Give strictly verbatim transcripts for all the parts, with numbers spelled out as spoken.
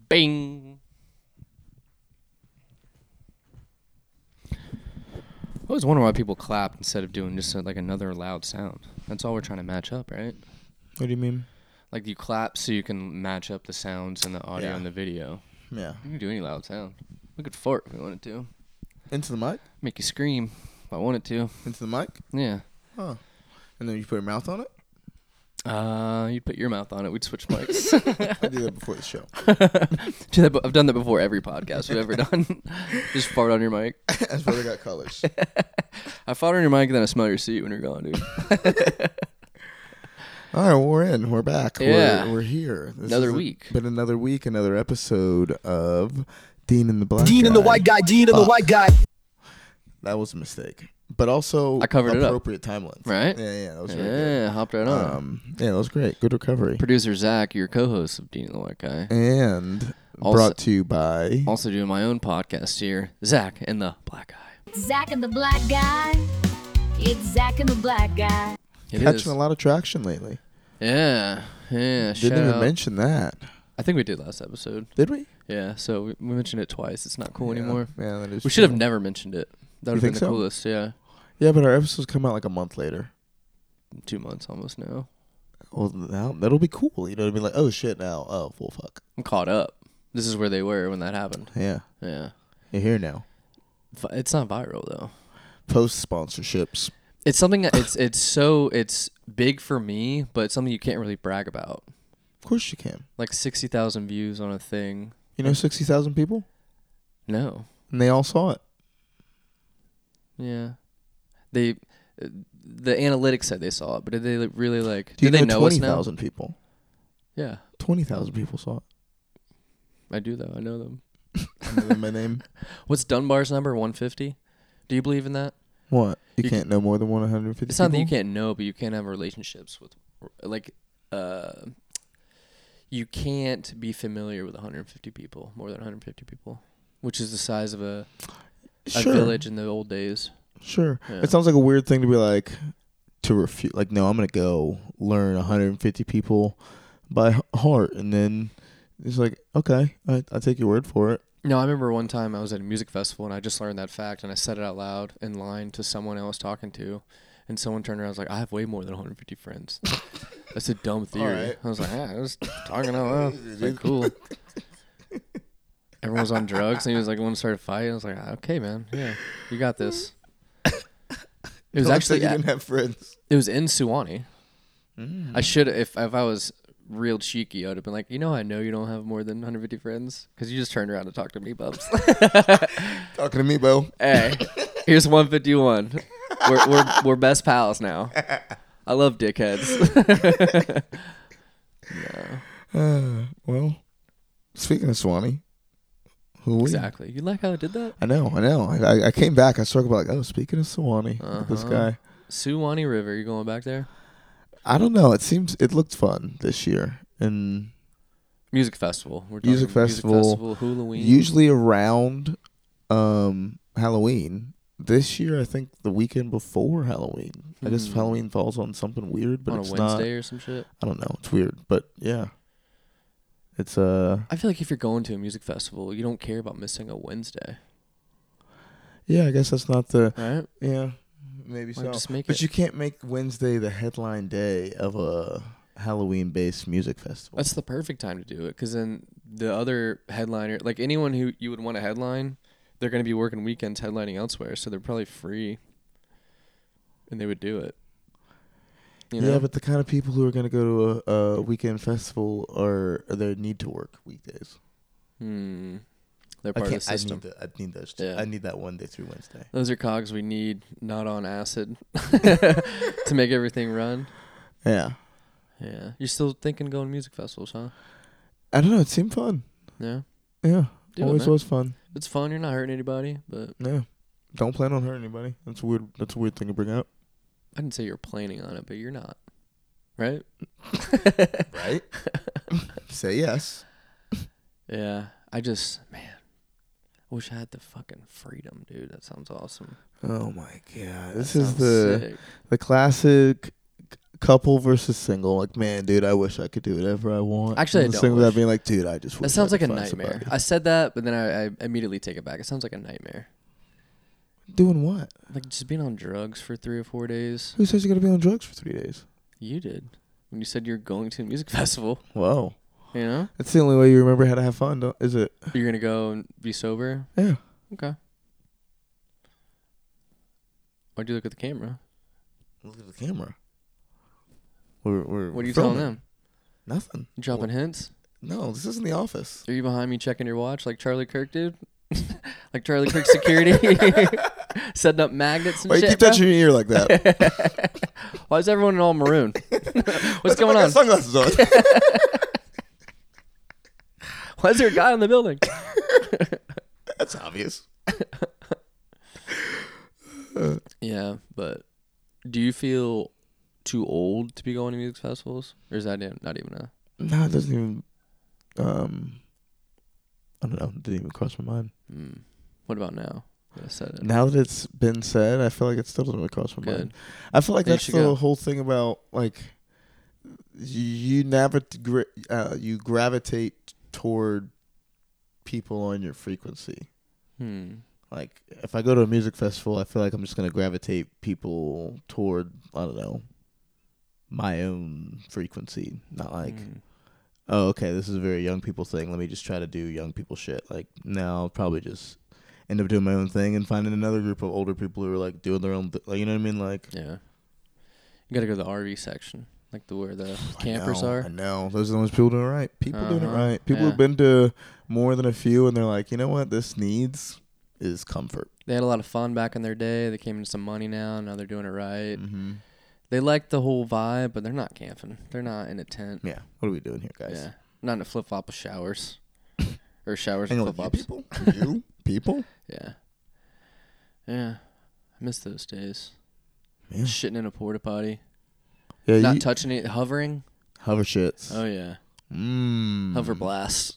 Bing. I always wonder why people clap instead of doing just like another loud sound. That's all we're trying to match up, right? What do you mean? Like you clap so you can match up the sounds and the audio Yeah. and the video. Yeah. You can do any loud sound. We could fart if we wanted to. Into the mic? Make you scream if I wanted to. Into the mic? Yeah. Huh. And then you put your mouth on it? Uh, you'd put your mouth on it. We'd switch mics. I do that before the show. Do that, I've done that before every podcast we've ever done. Just fart on your mic. That's why they got colors. I fart on your mic and then I smell your seat when you're gone, dude. All right, well, we're in. We're back. Yeah. We're, we're here. This Another has week. Been another week, another episode of Dean and the Black Dean Guy. and the white guy, Dean and Fuck. the white guy. That was a mistake. But also I covered it up. appropriate time length. Right? Yeah, yeah, that was really Yeah, good. hopped right on. Um, yeah, that was great. Good recovery. Producer Zach, your co-host of Dean and the White Guy. And Also- brought to you by... Also doing my own podcast here, Zach and the Black Guy. Zach and the Black Guy. It's Zach and the Black Guy. It catching is. a lot of traction lately. Yeah, yeah. shout Didn't even out. mention that. I think we did last episode. Did we? Yeah, so we, we mentioned it twice. It's not cool Yeah. anymore. Yeah, that is We should have true. never mentioned it. That You would have been think the so? coolest. Yeah, Yeah, but our episodes come out like a month later. two months almost now. Well, now that'll be cool. You know what I mean? Like, oh shit, now, oh full fuck. I'm caught up. This is where they were when that happened. Yeah, Yeah, you're here now. Vi- it's not viral though. Post sponsorships. It's something that it's it's so it's big for me, but it's something you can't really brag about. Of course you can. Like sixty thousand views on a thing. You know, sixty thousand people, No. and they all saw it. Yeah. They, uh, the analytics said they saw it, but did they like, really like? Do you did they know know us twenty now? thousand people? Yeah, Twenty thousand people saw it. I do though. I know them. I know my name. What's Dunbar's number? one hundred fifty. Do you believe in that? What? You, You can't know more than one hundred fifty. It's not that you people? can't know, but you can't have relationships with, like, uh, you can't be familiar with one hundred fifty people, more than one hundred fifty people, which is the size of a, a Sure. village in the old days. Sure. Yeah. It sounds like a weird thing to be like to refute. Like, no, I'm gonna go learn one hundred fifty people by h- heart, and then it's like, okay, I I take your word for it. No, I remember one time I was at a music festival and I just learned that fact and I said it out loud in line to someone I was talking to, and someone turned around and was like, I have way more than one hundred fifty friends. That's a dumb theory. right. I was like, yeah, I was talking out loud. It's like, cool. Everyone was on drugs and he was like, want to start a fight? I was like, okay, man. Yeah, you got this. It was No one actually, said you at, didn't have friends. it was in Suwannee. Mm. I should, if if I was real cheeky, I would have been like, you know, I know you don't have more than one hundred fifty friends because you just turned around to talk to me, Bubs. Talking to me, Bo. Hey, here's one fifty-one. We're we're we're best pals now. I love dickheads. No, Uh, well, speaking of Swanee, who we? exactly. You like how I did that? I know, I know. I, I I came back. I started like, oh, speaking of Swanee, this Uh-huh. guy. Suwannee River. You going back there? I don't know. It seems it looked fun this year, and Music festival. We're Music talking festival. Music festival. Halloween. usually around um Halloween. This year, I think the weekend before Halloween. I guess Hmm. Halloween falls on something weird, but on a it's Wednesday not. or some shit. I don't know. It's weird, but yeah, it's uh I feel like if you're going to a music festival, you don't care about missing a Wednesday, yeah. I guess that's not the right? yeah. Maybe Like, so. just make But it. you can't make Wednesday the headline day of a Halloween-based music festival. That's the perfect time to do it because then the other headliner, like anyone who you would want to headline, they're going to be working weekends headlining elsewhere, so they're probably free, and they would do it. You know? Yeah, but the kind of people who are going to go to a, a weekend festival are they need to work weekdays. hmm. They're I part of can't. the I system. need, the, I need those. Yeah. I need that one day through Wednesday. Those are cogs we need, not on acid, to make everything run. Yeah. Yeah, you're still thinking going to music festivals, huh? I don't know. It seemed fun. Yeah, Yeah. do it, Always man. was fun. It's fun. You're not hurting anybody, but Yeah. Don't plan on hurting anybody. That's a weird. That's a weird thing to bring up. I didn't say you're planning on it, but you're not, right? Right. Say yes. Yeah, I just, man, I wish I had the fucking freedom, dude. That sounds awesome. Oh my god. That This is sounds the sick. the classic couple versus single. Like, man, dude, I wish I could do whatever I want. Actually, I And the don't single wish. without being like, dude, I just. That wish sounds I like a could find nightmare. somebody. I said that, but then I, I immediately take it back. It sounds like a nightmare. Doing what? Like just being on drugs for three or four days. Who says you got to be on drugs for three days? You did when you said you're going to a music festival. Whoa, You know, that's the only way you remember how to have fun, don't, is it? you're gonna go and be sober. Yeah. Okay. Why'd you look at the camera? Look at the camera. We're, we're What are you filming. telling them? Nothing. You dropping hints? No, this isn't the office. Are you behind me checking your watch like Charlie Kirk did? Like Charlie Kirk security? Setting up magnets and Why you shit, keep bro? touching your ear like that? Why is everyone in all maroon? What's going I got on? sunglasses on. Why is there a guy in the building? That's obvious. Yeah, but do you feel too old to be going to music festivals? Or is that e- not even a... No, it doesn't even. Um, I don't know. It didn't even cross my mind. Mm. What about now that I said it? Now that it's been said, I feel like it still doesn't really cross my Good. mind. I feel like Then you that's should the go. whole thing about like you never gra- uh, you gravitate toward people on your frequency. Hmm. Like if I go to a music festival, I feel like I'm just gonna gravitate people toward I don't know my own frequency. Not like Mm. oh okay, this is a very young people thing. Let me just try to do young people shit. Like no, I'll probably just end up doing my own thing and finding another group of older people who are like doing their own. Th- like you know what I mean? Like Yeah. You gotta go to the R V section. Like the where the campers I know, are. I know those are the ones people doing it right. People doing it Uh-huh, right. People yeah. who've been to more than a few, and they're like, you know what, this needs is comfort. They had a lot of fun back in their day. They came into some money now. Now they're doing it right. Mm-hmm. They like the whole vibe, but they're not camping. They're not in a tent. Yeah. What are we doing here, guys? Yeah. Not in a flip flop with showers. Or showers Hang and on, flip you flops. people? You people? Yeah. Yeah. I miss those days. Yeah. Shitting in a porta potty. Yeah. Not you, touching it, hovering. hover shits. Oh yeah. Mm. Hover blast.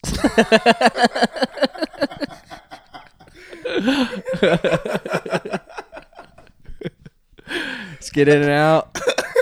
Let's get in and out.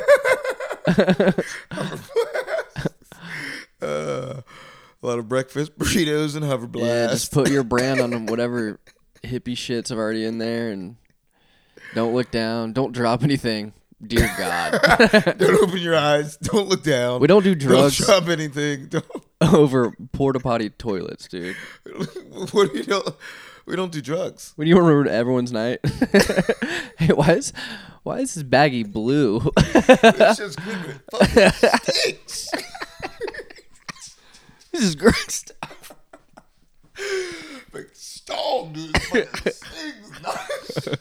Uh, a lot of breakfast burritos and hover blast. Yeah, just put your brand on whatever hippie shits are already in there, and don't look down. Don't drop anything. Dear God. Don't open your eyes. Don't look down. We don't do drugs Don't drop anything. Don't. over porta potty toilets, dude. What do you know? We don't do drugs. When you want to ruin everyone's night. Hey, why is why is this baggie blue? This shit's good. Fucking stinks. This is great stuff. Like stall, dude. Fucking stings. Nice.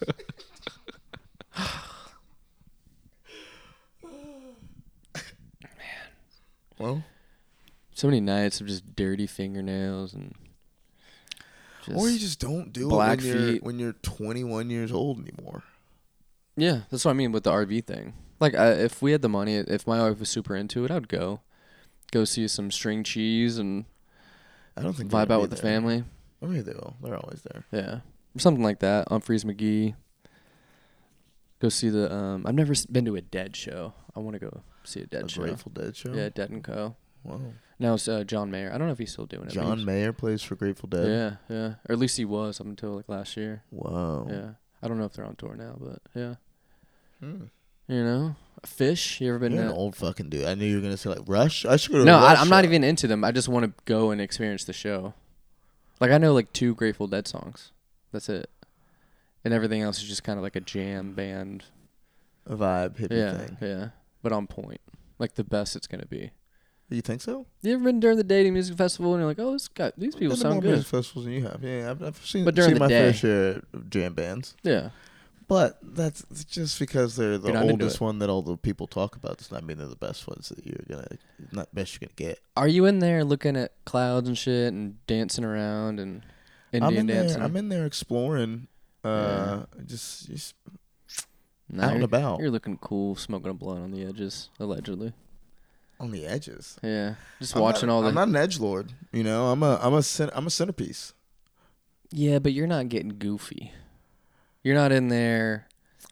Well, So many nights of just dirty fingernails and just or you just don't do black it when you're feet. when you're twenty-one years old anymore. Yeah, that's what I mean with the R V thing. Like, I, if we had the money, if my wife was super into it, I'd go, go see some string cheese and I don't think they're vibe gonna out be with the there. family. I mean, they will. They're always there. Yeah, or something like that. Humphreys McGee. Go see the. Um, I've never s- been to a Dead show. I want to go see a Dead A show. Grateful Dead show. Yeah, Dead and Co. Wow. Now it's uh, John Mayer. I don't know if he's still doing it. but John he's- Mayer plays for Grateful Dead. Yeah, yeah. Or at least he was up until like last year. Wow. Yeah. I don't know if they're on tour now, but yeah. Hmm. You know, Fish. You ever been You're an to? old fucking dude. I knew you were gonna say like Rush. I should go to. No, a I, Rush I'm not show. even into them. I just want to go and experience the show. Like I know like two Grateful Dead songs. That's it. And everything else is just kind of like a jam band. a vibe hippie Yeah, thing. yeah. But on point. Like the best it's gonna be. You think so? You ever been during the dating music festival and you're like, oh, this guy, these people Been to sound more good. music festivals than you have. Yeah, I've, I've seen, But during seen the my day. fair share of jam bands. Yeah. But that's just because they're the You're not into oldest it. one that all the people talk about. Does not mean they're the best ones that you're gonna, not best you're gonna get. Are you in there looking at clouds and shit and dancing around and I'm Indian in dancing? there. I'm in there exploring. Uh, just, just Nah, out and you're- about. You're looking cool, smoking a blunt on the edges, allegedly. on the edges. Yeah, just I'm watching not, all the. I'm not an edgelord. You know, I'm a, I'm a, cen- I'm a centerpiece. Yeah, but you're not getting goofy. You're not in there.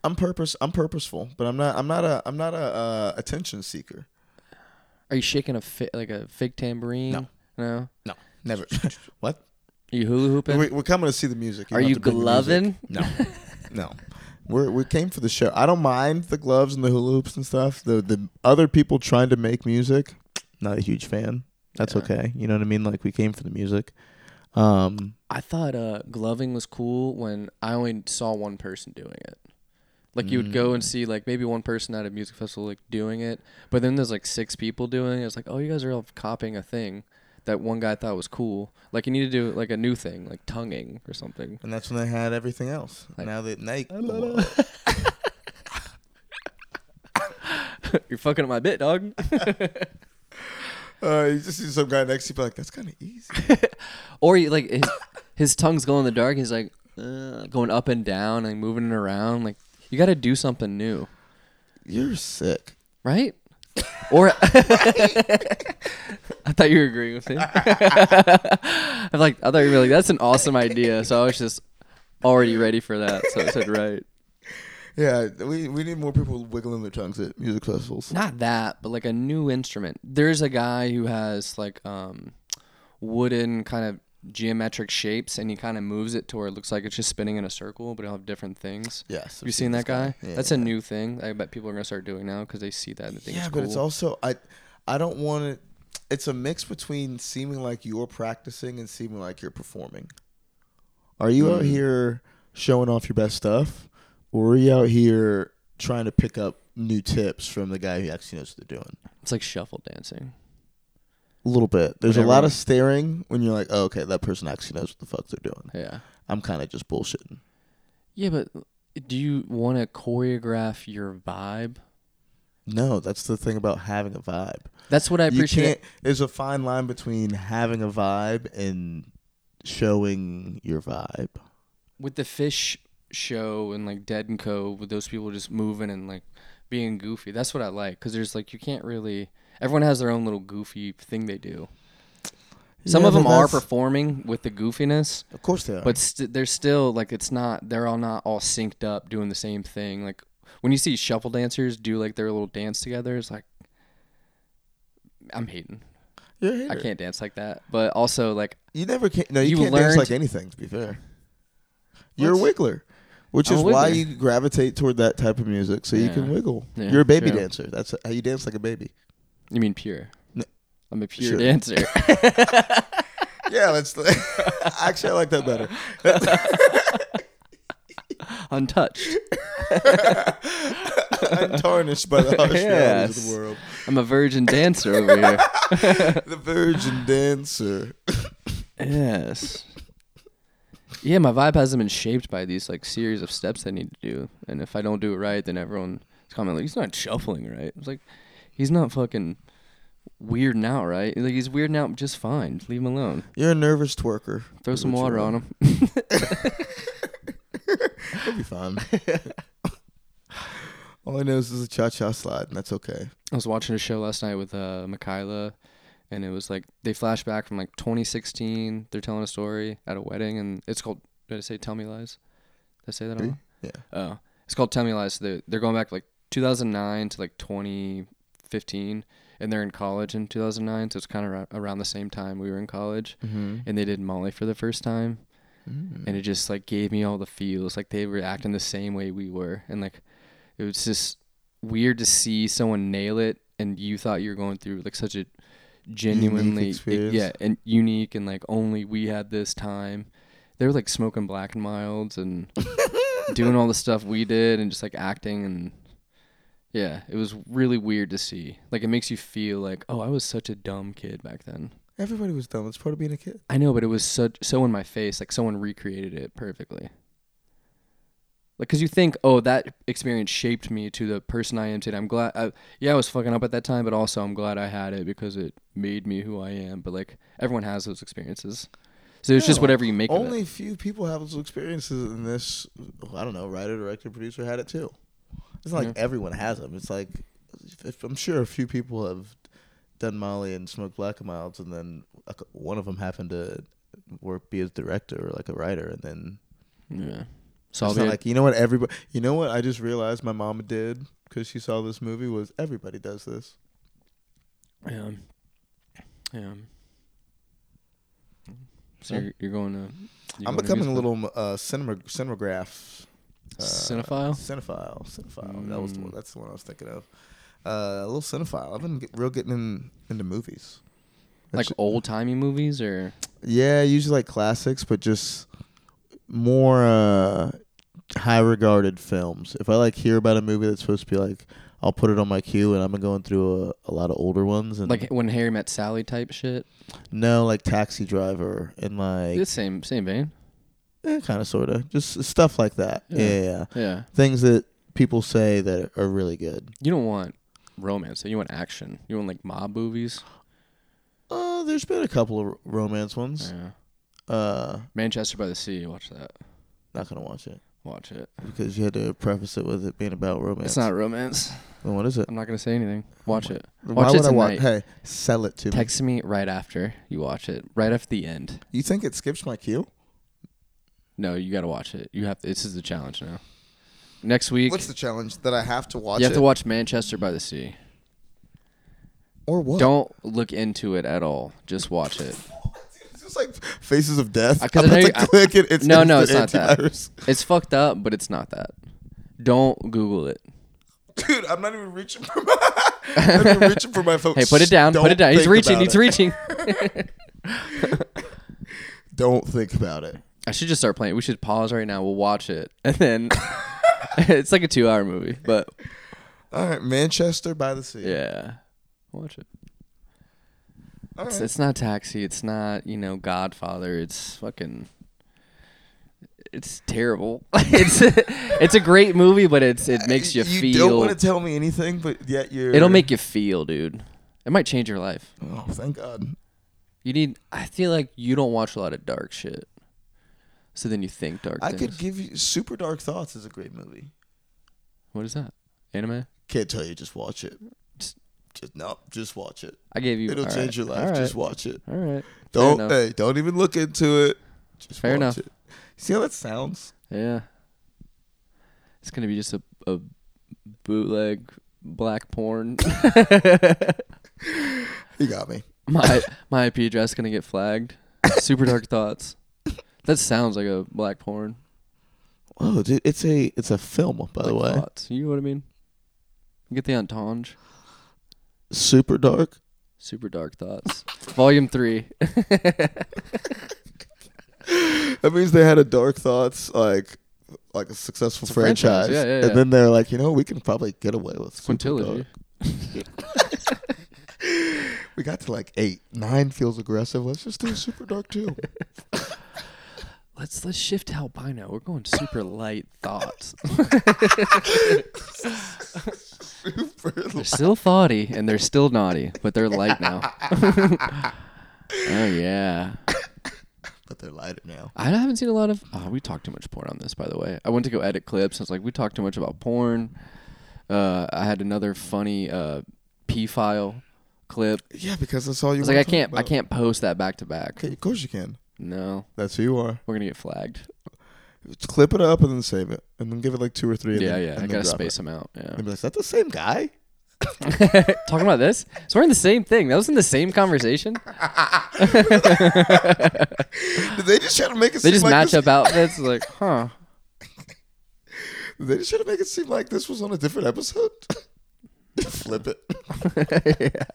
I'm purpose. I'm purposeful, but I'm not. I'm not a. I'm not a uh, attention seeker. Are you shaking a fi- like a fake tambourine? No. No. No, never. What? Are you hula hooping? We, we're coming to see the music. Are don't you have to bring the music. gloving? No, no. We're we came for the show. I don't mind the gloves and the hula hoops and stuff. The the other people trying to make music, not a huge fan. That's Yeah. okay. You know what I mean? Like we came for the music. Um, I thought uh, gloving was cool when I only saw one person doing it. Like you would go and see like maybe one person at a music festival like doing it, but then there's like six people doing it. It's like, oh, you guys are all copying a thing that one guy thought was cool. Like you need to do like a new thing, like tonguing or something. and that's when they had everything else. Like- now that Nike, You're fucking up my bit, dog. uh, you just see some guy next to you, be like, that's kind of easy. Or you, like his, his tongue's glow in the dark. He's like uh, going up and down and moving it around. Like you got to do something new, You're sick. right? Or I thought you were agreeing with me. I'm like, I thought you were like, that's an awesome idea. So I was just already ready for that. So I said, right. Yeah, we we need more people wiggling their tongues at music festivals. Not that, but like a new instrument. There's a guy who has like um, wooden kind of geometric shapes, and he kind of moves it to where it looks like it's just spinning in a circle, but it'll have different things. Yes, Have you seen that guy? Yeah, That's a yeah. new thing. I bet people are gonna start doing now because they see that and they think Yeah, it's but cool. it's also I I don't want it. It's a mix between seeming like you're practicing and seeming like you're performing. Are you out Mm. here showing off your best stuff, or are you out here trying to pick up new tips from the guy who actually knows what they're doing? It's like shuffle dancing. A little bit. There's Whatever. a lot of staring when you're like, oh, okay, that person actually knows what the fuck they're doing. Yeah. I'm kind of just bullshitting. Yeah, but do you want to choreograph your vibe? No, that's the thing about having a vibe. That's what I You appreciate. can't. There's a fine line between having a vibe and showing your vibe. With the Fish show and like Dead and Co, with those people just moving and like being goofy. That's what I like because there's like you can't really. Everyone has their own little goofy thing they do. Some Yeah, of them but are that's- performing with the goofiness, Of course they are. but st- they're still like it's not. They're all not all synced up doing the same thing. Like when you see shuffle dancers do like their little dance together, it's like I'm hating. You're a hater. I can't dance like that. But also like You never can. No, you, You can't dance learned- like anything. To be fair, you're a What's- wiggler, which I'm is a why wiggler. you gravitate toward that type of music, so you can Yeah. wiggle. Yeah, You're a baby true. dancer. That's how you dance like a baby. you mean pure. No. I'm a pure Sure. dancer. Yeah, let's. Actually, I like that better. Untouched. Untarnished by the harsh realities of Yes. the world. I'm a virgin dancer over here. The virgin dancer. Yes. Yeah, my vibe hasn't been shaped by these like series of steps I need to do, and if I don't do it right, then everyone is commenting like he's not shuffling right. It's like he's not fucking weirding out right. Like he's weirding out just fine. Leave him alone. You're a nervous twerker. Throw is some what water you are. on him. It'll be fun. All I know is this is a cha-cha slide, and that's okay. I was watching a show last night with uh, Michaela, and it was like they flash back from like twenty sixteen. They're telling a story at a wedding, and it's called. Did I say Tell Me Lies? Did I say that? Really? Wrong? Yeah. Oh, it's called Tell Me Lies. So they're, they're going back like two thousand nine to like twenty fifteen, and they're in college in two thousand nine. So it's kind of ra- around the same time we were in college, Mm-hmm. and they did Molly for the first time, Mm. and it just like gave me all the feels. Like they were acting the same way we were, and like it was just weird to see someone nail it, and you thought you were going through like such a genuinely experience. yeah and unique, and like only we had this time. They were like smoking Black and Milds and doing all the stuff we did, and just like acting, and yeah, it was really weird to see. Like it makes you feel like, oh, I was such a dumb kid back then. Everybody was dumb. It's part of being a kid. I know, but it was such so in my face. Like someone recreated it perfectly. Like, cause you think, oh, that experience shaped me to the person I am today. I'm glad. I, yeah, I was fucking up at that time, but also I'm glad I had it because it made me who I am. But like, everyone has those experiences, so it's just No, whatever you make of Only it. few people have those experiences, and this, I don't know, writer, director, producer had it too. It's not like Yeah. everyone has them. It's like, if, I'm sure a few people have done Molly and smoked Black and Milds, and then a cou- one of them happened to work be a director or like a writer, and then Yeah. So I'll It's be not like, you know what, everybody, you know what I just realized my mama did because she saw this movie was everybody does this. yeah, yeah. So Huh? you're, you're going to. You're I'm going to becoming a musical? little uh, cinema cinematograph. Uh, Cinephile? Cinephile. Cinephile. That was the Mm. one, that's the one I was thinking of. Uh, a little cinephile. I've been get, real getting in, into movies. Like Actu- old timey movies or Yeah, usually like classics, but just more uh, high regarded films. If I like hear about a movie that's supposed to be like, I'll put it on my queue, and I've been going through a, a lot of older ones. And like When Harry Met Sally type shit. no, like Taxi Driver and like The same same vein. eh, kind of sort of just stuff like that. Yeah. Yeah. Yeah, yeah, Yeah. things that people say that are really good. You don't want romance. You want action. You want like mob movies. Uh, there's been a couple of r- romance ones. Yeah. Uh, Manchester by the Sea. Watch that. not gonna watch it Watch it. because you had to preface it with it being about romance. It's not romance. Well, what is it? I'm not gonna say anything. Watch it. Why Watch it would I watch? tonight. Hey, sell it to me. Text me right after you watch it. Right after the end. You think it skips my queue? No, you gotta watch it. You have. To, this is the challenge now. Next week, What's the challenge that I have to watch? you have it? to watch Manchester by the Sea. Or what? Don't look into it at all. Just watch it. It's just like Faces of Death. Uh, 'cause I'm I know about you- to I- click it. It's No, no, it's instant not that. antivirus. It's fucked up, but it's not that. Don't Google it. Dude, I'm not even reaching for my. I'm not even reaching for my phone. Hey, put it down. Don't Put it down. He's think reaching. about He's it. reaching. Don't think about it. I should just start playing. We should pause right now. We'll watch it, and then it's like a two-hour movie. But All right, Manchester by the Sea. yeah, watch it. All It's, right. it's not Taxi. It's not, you know, Godfather. It's fucking. It's terrible. it's it's a great movie, but it's it makes you, you feel. don't want to tell me anything, but yet you're. It'll make you feel, dude. It might change your life. Oh, thank God. You need. I feel like you don't watch a lot of dark shit, so then you think dark. I things. could give you Super Dark Thoughts is a great movie. What is that? Anime? Can't tell you, just watch it. Just- Just no, just watch it. I gave you. It'll all change right. your life. All right. Just watch it. All right. Don't enough. hey, don't even look into it. Just Fair watch enough. it. See how that sounds? Yeah. It's gonna be just a, a bootleg black porn. You got me. my my I P address gonna get flagged. Super dark thoughts. That sounds like a black porn. Oh, dude, it's a it's a film, by the Like way. thoughts. You know what I mean? Get the entendre. Super dark. Super dark thoughts. Volume three. That means they had a Dark Thoughts like like a successful It's a franchise, franchise, yeah, yeah, and yeah. then they're like, you know, we can probably get away with Super Quintilogy. Dark. We got to like eight, nine feels aggressive. Let's just do Super Dark too. Let's let's shift to albino. We're going super light thoughts. Super They're still thoughty and they're still naughty, but they're light now. Oh yeah. but they're lighter now. I haven't seen a lot of. Oh, we talked too much porn on this, by the way. I went to go edit clips. I was like, we talked too much about porn. Uh, I had another funny uh, P file clip. Yeah, because that's all you. I was wanna like, I talk can't, I about. can't post that back to back. Okay, of course you can. No, That's who you are. we're gonna get flagged. Just clip it up and then save it, and then give it like two or three. And Yeah, then, yeah. and I then gotta drop space it. them out. Yeah. And be like, is that the same guy? Talking about this? So we're in the same thing. That was in the same conversation. Did they just try to make it? They seem just like match this, up outfits. Like, huh? Did they just try to make it seem like this was on a different episode? Flip it.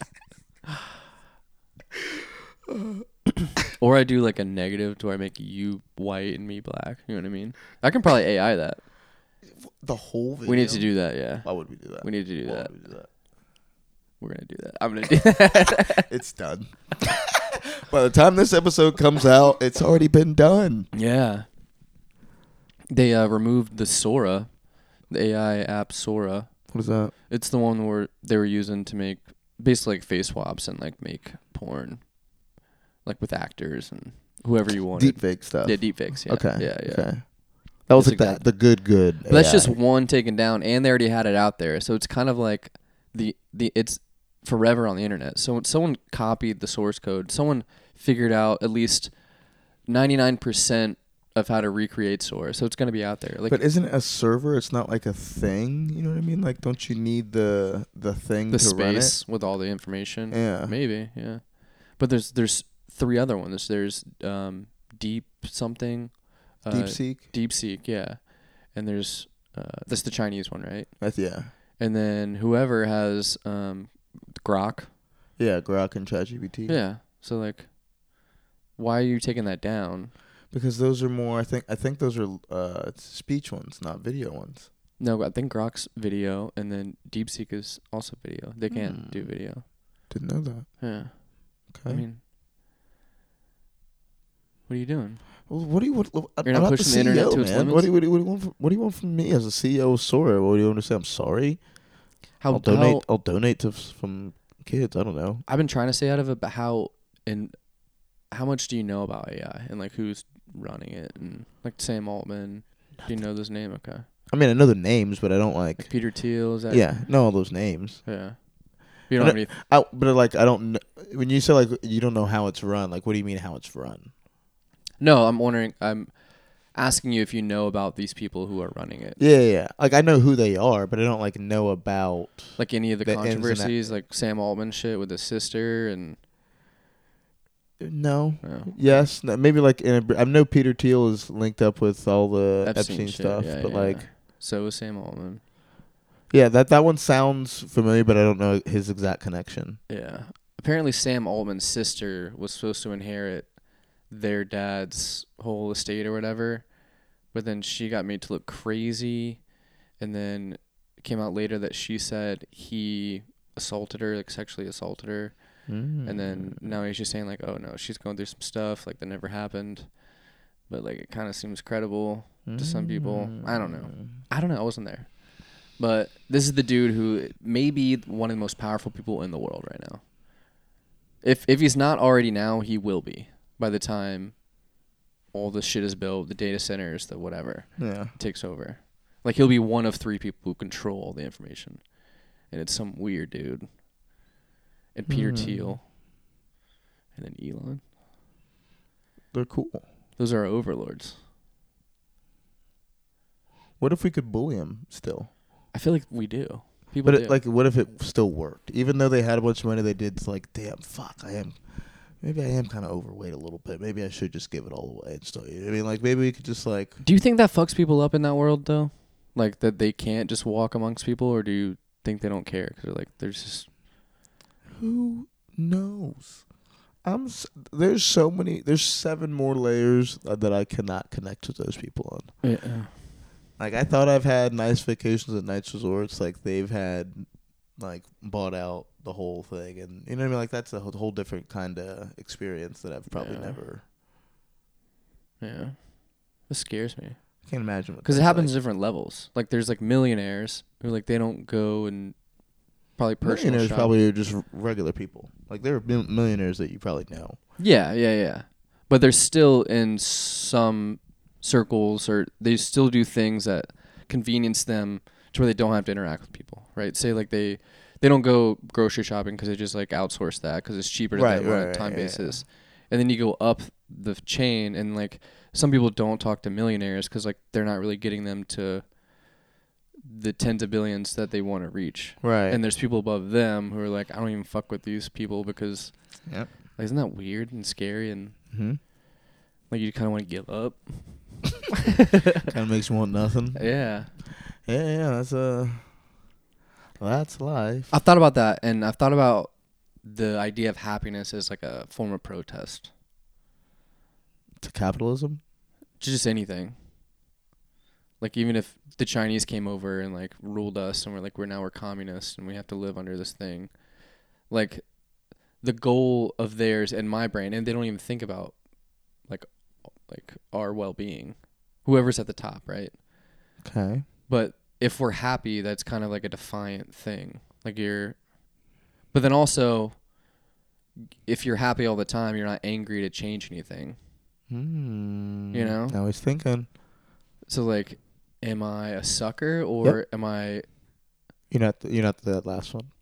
Or I do like a negative to where I make you white and me black. You know what I mean? I can probably A I that. The whole video. We need to do that. Yeah. Why would we do that? We need to do Why that. would we do that? We're gonna do that. I'm gonna do that. It's done. By the time this episode comes out, it's already been done. Yeah. They uh, removed the Sora, the A I app Sora. What is that? It's the one where they were using to make basically like face swaps and like make porn, like with actors and whoever you wanted. Deep fake stuff. Yeah, deep fakes. Yeah. Okay. Yeah, yeah. Okay. That was It's like like that. The good, good. But that's A I. just one taken down, and they already had it out there, so it's kind of like the the it's forever on the internet. So someone copied the source code. Someone figured out at least ninety-nine percent of how to recreate Sora, so it's gonna be out there. Like, but isn't it a server? It's not like a thing. You know what I mean? Like, don't you need the the thing the to run it? space with all the information. Yeah. Maybe, yeah. But there's there's three other ones. There's um, Deep something. Uh, DeepSeek. DeepSeek, yeah. And there's uh, that's the Chinese one, right? That's yeah. And then whoever has um, Grok. Yeah, Grok and ChatGPT. Yeah. So like, why are you taking that down? Because those are more. I think. I think those are uh, speech ones, not video ones. No, I think Grok's video, and then DeepSeek is also video. They can Hmm. do video. Didn't know that. Yeah. Okay. I mean, what are you doing? well, what do you? What, I'm You're not not pushing the the internet C E O, to its man. limits? What do, you, what, do you, what, do you want from, what do you want from me as a C E O of Sora? What do you want to say? I'm sorry. How I'll donate. how- I'll donate to f- from kids. I don't know. I've been trying to stay out of it, but how and how much do you know about A I and like who's running it and like Sam Altman? Do you know those names? Okay. I mean, I know the names, but I don't like. Like Peter Thiel, is that? Yeah, know all those names. Yeah. You don't But have any. I, but like, I don't. Kn- when you say like you don't know how it's run, like, what do you mean how it's run? No, I'm wondering. I'm asking you if you know about these people who are running it. Yeah, yeah, yeah. Like, I know who they are, but I don't like know about. Like any of the, The ins and outs. controversies, like Sam Altman shit with his sister and. No. No. Yes. No, maybe like in a, br- I know Peter Thiel is linked up with all the Epstein, Epstein, shit, stuff, yeah, but yeah. like, So is Sam Altman. yeah, that that one sounds familiar, but I don't know his exact connection. Yeah. Apparently, Sam Altman's sister was supposed to inherit their dad's whole estate or whatever, but then she got made to look crazy, and then it came out later that she said he assaulted her, like sexually assaulted her, Mm. and then now he's just saying like, oh no, she's going through some stuff like that never happened, but like it kind of seems credible to some people. I don't know. I don't know. I wasn't there. But this is the dude who may be one of the most powerful people in the world right now. If if he's not already now, he will be by the time all the shit is built, the data centers, the whatever Yeah. takes over. Like he'll be one of three people who control all the information. And it's some weird dude. And Peter Hmm. Thiel. And then Elon. They're cool. Those are our overlords. What if we could bully him still? I feel like we do. People But do. it, like, what if it still worked? Even though they had a bunch of money, they did. It's like, damn, fuck, I am. Maybe I am kind of overweight a little bit. Maybe I should just give it all away and still eat it. I mean, like, maybe we could just like. Do you think that fucks people up in that world though? Like that they can't just walk amongst people, or do you think they don't care because they're like there's just Who knows? I'm. S- there's so many. There's seven more layers uh, that I cannot connect to those people on. yeah. Like, I thought I've had nice vacations at nice resorts. Like, they've had, like, bought out the whole thing, and you know what I mean. Like, that's a whole, whole different kind of experience that I've probably Yeah. never. Yeah, this scares me I can't imagine what because it that's happens like. at different levels. Like there's like millionaires who like they don't go and probably personal Millionaires shop. probably are just r- regular people. Like, there are mil- millionaires that you probably know. Yeah, yeah, yeah. But they're still in some circles, or they still do things that convenience them to where they don't have to interact with people, right? Say like they they don't go grocery shopping because they just like outsource that because it's cheaper to Right, them on right, a right, time yeah, yeah. basis. And then you go up the chain, and like some people don't talk to millionaires because like they're not really getting them to the tens of billions that they want to reach. Right. And there's people above them who are like, I don't even fuck with these people because Yep. like, isn't that weird and scary and Mm-hmm. like you kind of want to give up? Kind of makes you want nothing. Yeah. Yeah, yeah. That's uh That's life. I've thought about that, and I've thought about the idea of happiness as like a form of protest. To capitalism. Just anything. Like even if the Chinese came over and like ruled us and we're like we're now we're communists and we have to live under this thing. Like the goal of theirs and my brain, and they don't even think about like like our well-being. Whoever's at the top, right? Okay. But if we're happy, that's kind of like a defiant thing. Like you're But then also if you're happy all the time, you're not angry to change anything. Hmm. You know? Now he's thinking. So like, am I a sucker or Yep. am I? You're not. The, you're not the last one.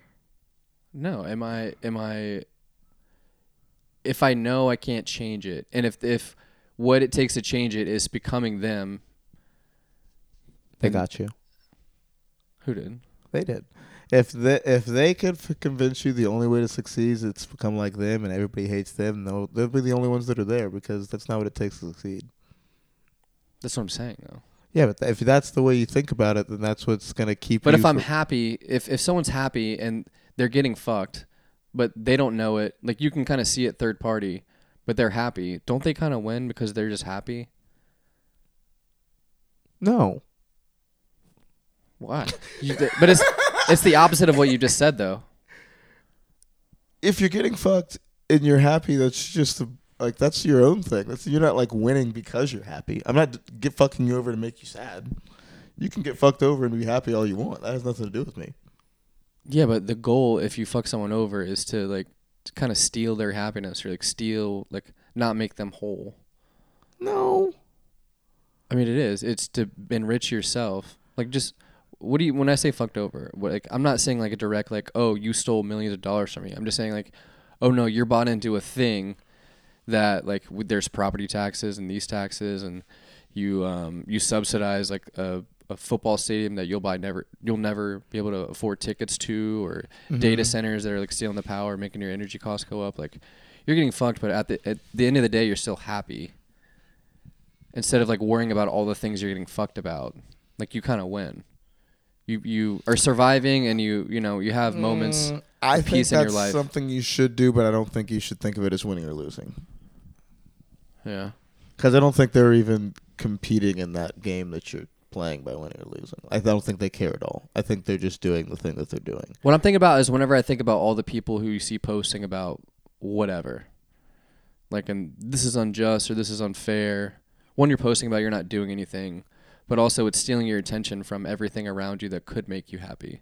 No, am I? Am I? If I know I can't change it, and if if what it takes to change it is becoming them. They And- got you. Who did? They did. If they if they could f- convince you the only way to succeed is to become like them and everybody hates them, they'll they'll be the only ones that are there because that's not what it takes to succeed. That's what I'm saying, though. Yeah, but th- if that's the way you think about it, then that's what's gonna keep. But you if I'm from- happy, if if someone's happy and they're getting fucked, but they don't know it, like you can kind of see it third party, but they're happy. Don't they kind of win because they're just happy? no, Why? You, but it's it's the opposite of what you just said, though. if you're getting fucked and you're happy, that's just a, like that's your own thing. That's you're not like winning because you're happy. I'm not d- get fucking you over to make you sad. You can get fucked over and be happy all you want. That has nothing to do with me. Yeah, but the goal, if you fuck someone over, is to like to kind of steal their happiness or like steal, like not make them whole. No. I mean, it is. It's to enrich yourself. Like, just what do you? When I say fucked over, what, like I'm not saying like a direct like, oh, you stole millions of dollars from me. I'm just saying like, oh no, you're bought into a thing that like w- there's property taxes and these taxes, and you um you subsidize like a, a football stadium that you'll buy never you'll never be able to afford tickets to, or Mm-hmm. data centers that are like stealing the power, making your energy costs go up. Like, you're getting fucked, but at the at the end of the day, you're still happy. Instead of like worrying about all the things you're getting fucked about, like you kind of win. You you are surviving, and you you know you have moments. Mm, I of think peace in your that's life. something you should do, but I don't think you should think of it as winning or losing. Yeah. Because I don't think they're even competing in that game that you're playing by winning or losing. I don't think they care at all. I think they're just doing the thing that they're doing. What I'm thinking about is whenever I think about all the people who you see posting about whatever, like, and this is unjust or this is unfair. One, you're posting about you're not doing anything, but also it's stealing your attention from everything around you that could make you happy.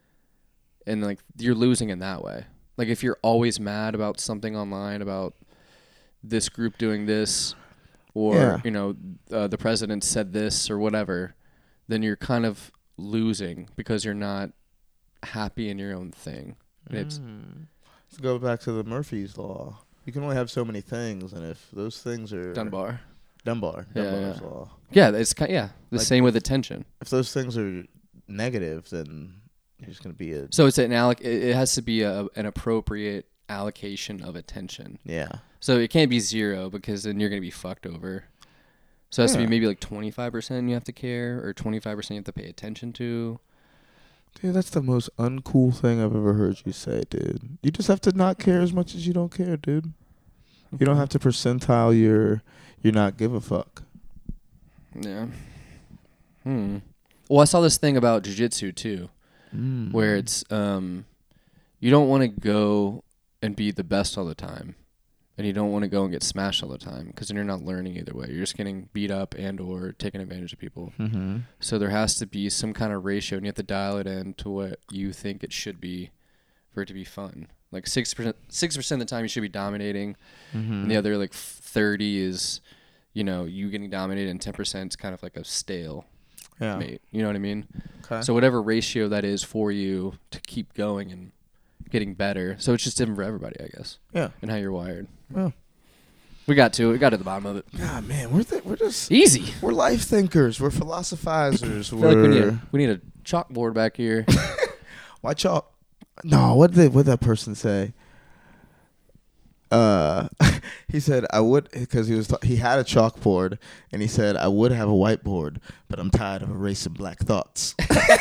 And like you're losing in that way. Like if you're always mad about something online about this group doing this, or Yeah. you know uh, the president said this or whatever, then you're kind of losing because you're not happy in your own thing. And it's Let's go back to the Murphy's Law. You can only have so many things, and if those things are Dunbar. Dunbar, Yeah, Dunbar's yeah. law. Yeah, it's kind yeah the Like- same with attention. If those things are negative, then there's going to be a So it's an alloc- it it has to be a, an appropriate allocation of attention. yeah. So it can't be zero because then you're gonna be fucked over. So it has to Yeah. be maybe like twenty-five percent you have to care, or twenty-five percent you have to pay attention to. Dude, that's the most uncool thing I've ever heard you say, dude. You just have to not care as much as you don't care, dude. You don't have to percentile your you not give a fuck. Yeah. Hmm. Well, I saw this thing about jiu-jitsu too, Mm. where it's um, you don't want to go and be the best all the time, and you don't want to go and get smashed all the time because then you're not learning either way. You're just getting beat up and or taking advantage of people. Mm-hmm. So there has to be some kind of ratio, and you have to dial it in to what you think it should be for it to be fun. Like six percent, six percent of the time you should be dominating, Mm-hmm. and the other like thirty is, you know, you getting dominated, and ten percent is kind of like a stale Yeah. mate. You know what I mean? Okay. So whatever ratio that is for you to keep going and getting better. So it's just different for everybody, I guess, yeah. and how you're wired. Yeah. We got to it. We got to the bottom of it. God, man, we're th- we're just Easy. we're life thinkers. We're philosophizers. I feel we're like we need a, we need a chalkboard back here. why chalk? No, what did what that person say? Uh, he said I would because he was th- he had a chalkboard and he said I would have a whiteboard, but I'm tired of erasing black thoughts.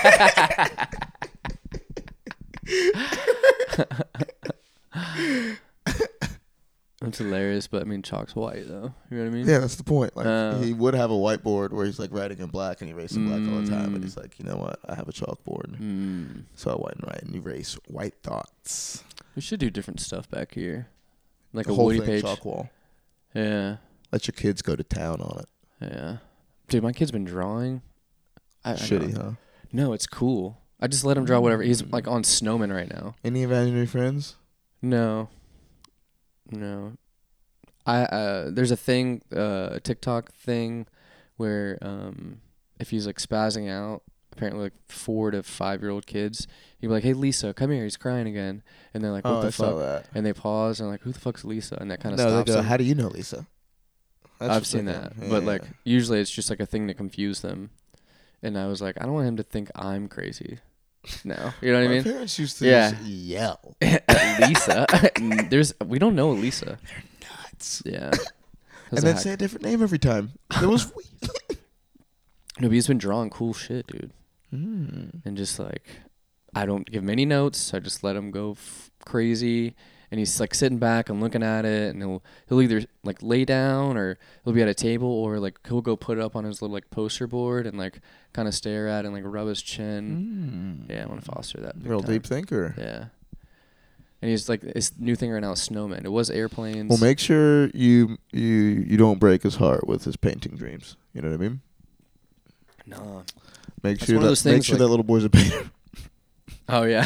That's hilarious, but I mean, chalk's white though. You know what I mean? Yeah, that's the point. Like Uh, he would have a whiteboard where he's like writing in black and erasing black all the time, but Mm. he's like, you know what? I have a chalkboard, Mm. so I white and write and erase white thoughts. We should do different stuff back here, like the a whole Woody thing page. chalk wall. Yeah, Let your kids go to town on it. yeah. Dude, my kid's been drawing. I, I Shitty, know. huh? No, it's cool. I just let him draw whatever. He's Mm. like on Snowman right now. Any imaginary friends? No, no. I uh, there's a thing, uh, a TikTok thing, where um, if he's like spazzing out, apparently like four to five year old kids, he'd be like, "Hey Lisa, come here, he's crying again," and they're like, "What oh, the I fuck?" saw that. And they pause and like, "Who the fuck's Lisa?" And that kind of No, they stops go, them. how do you know Lisa? That's I've what seen they that, do. but Yeah. like usually it's just like a thing to confuse them. And I was like, I don't want him to think I'm crazy. No, you know what I My mean? parents used to Yeah. just yell. Lisa, There's we don't know Lisa. Nuts. Yeah, And then say a different name every time. That was weird. no, but he's been drawing cool shit, dude. Mm. And just like, I don't give him any notes. I just let him go f- crazy. And he's like sitting back and looking at it, and he'll he'll either like lay down or he'll be at a table, or like he'll go put it up on his little like poster board and like kind of stare at it and like rub his chin. Mm. Yeah, I want to foster that. big Real time. deep thinker. Yeah. And he's like, his new thing right now is snowmen. It was airplanes. Well, make sure you you you don't break his heart with his painting dreams. You know what I mean? No. Make That's sure one of that those make things, sure like- that little boy's a painter. Oh yeah.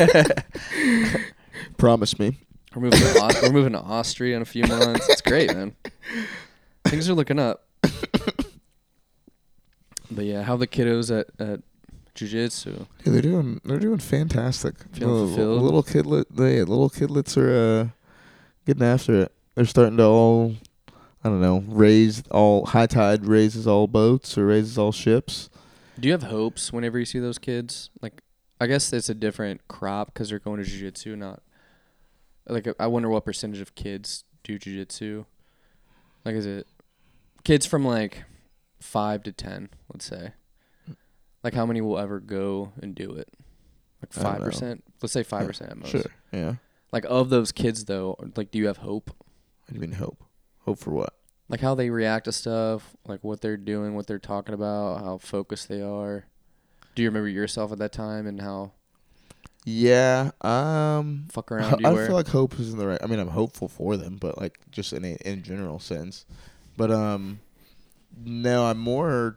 Promise me. We're moving to Aus- we're moving to Austria in a few months. It's great, man. Things are looking up. But yeah, how the kiddos at at jiu-jitsu? Yeah, they're doing they're doing fantastic. Feeling little, fulfilled? little kidlet, they little kidlets are uh, getting after it. They're starting to all, I don't know, raise all high tide raises all boats or raises all ships. Do you have hopes whenever you see those kids? Like, I guess it's a different crop because they're going to jiu-jitsu. Not like I wonder what percentage of kids do jiu-jitsu. Like, is it kids from like five to ten? Let's say. Like, how many will ever go and do it? Like I don't five know. percent. Let's say five percent at most. Sure. Yeah. Like, of those kids though, like, do you have hope? What do you mean hope? Hope for what? Like how they react to stuff, like what they're doing, what they're talking about, how focused they are. Do you remember yourself at that time and how Yeah. Um. fuck around you I were? feel like hope isn't the right. I mean, I'm hopeful for them, but like just in a in general sense. But um, no, I'm more.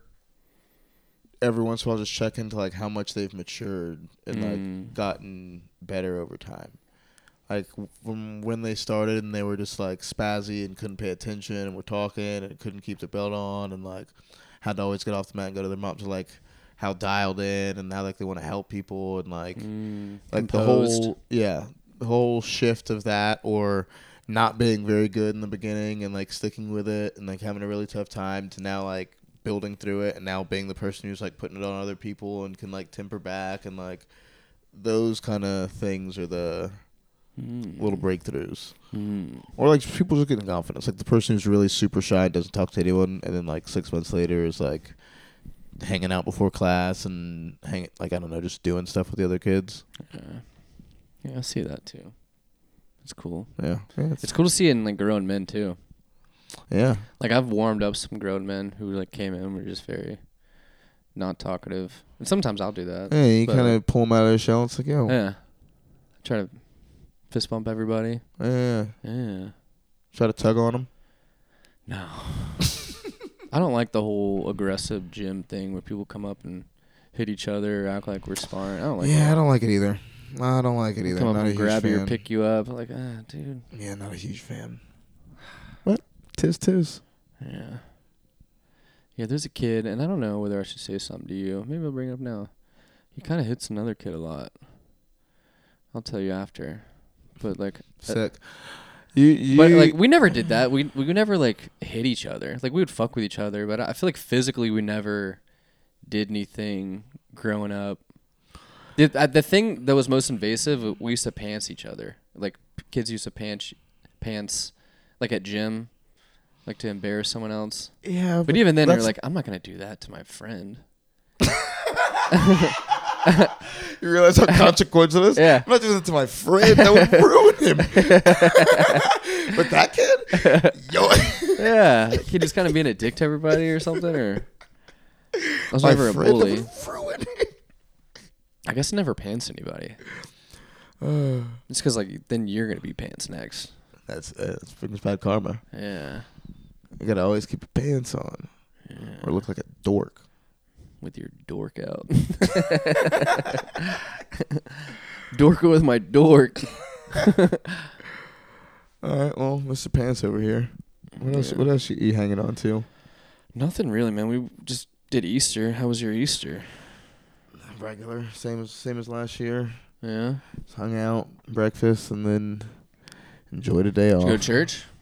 Every once in a while, just check into like how much they've matured and Mm. like gotten better over time. Like from when they started and they were just like spazzy and couldn't pay attention and were talking and couldn't keep their belt on and like had to always get off the mat and go to their mom to like how dialed in and now like they want to help people and like Mm, like composed. the whole yeah the whole shift of that or not being very good in the beginning and like sticking with it and like having a really tough time to now like building through it and now being the person who's like putting it on other people and can like temper back and like those kind of things are the Mm. little breakthroughs. Mm. Or like people just getting confidence. Like the person who's really super shy and doesn't talk to anyone and then like six months later is like hanging out before class and hang like I don't know, just doing stuff with the other kids. Yeah. Yeah, I see that too. It's cool. Yeah. Yeah. It's cool to see it in like grown men too. yeah. Like I've warmed up some grown men who like came in and were just very not talkative. And sometimes I'll do that. Yeah, you But- kind of pull them out of their shell. It's like, yo, Yeah. Try to fist bump everybody. yeah. Yeah. Try to tug on them. No. I don't like the whole aggressive gym thing where people come up and hit each other or act like we're sparring. I don't like yeah, that. I don't like it either. I don't like it either. Come up Not a and huge grab you or fan. pick you up. Like, ah, dude. Yeah, not a huge fan. What? Tis tis. Yeah. Yeah, there's a kid, and I don't know whether I should say something to you. Maybe I'll bring it up now. He kind of hits another kid a lot. I'll tell you after. But, like... Sick. You, you, But, like, we never did that. We we never, like, hit each other. Like, we would fuck with each other, but I feel like physically we never did anything growing up. The, uh, the thing that was most invasive, we used to pants each other. Like, p- kids used to pants, pants, like, at gym, like, to embarrass someone else. yeah, But even then, you're that's- like, I'm not going to do that to my friend. you realize how consequential it is? Yeah. I'm not doing that to my friend. That would ruin him. But that kid? Yo. Yeah. Like, he just kind of being a dick to everybody or something, or... I was my never a friend, that bully. would ruin him. I guess I never pants anybody. Uh, It's because, like, then you're going to be pants next. that's uh, that's freaking bad karma. Yeah. You gotta always keep your pants on, Yeah. or look like a dork. With your dork out. Dorking with my dork. All right, well, Mister Pants over here. What else? Yeah. What else you, you hanging on to? Nothing really, man. We just did Easter. How was your Easter? Regular, same as same as last year. Yeah. Just hung out, breakfast, and then enjoyed a day off. Did you go to church?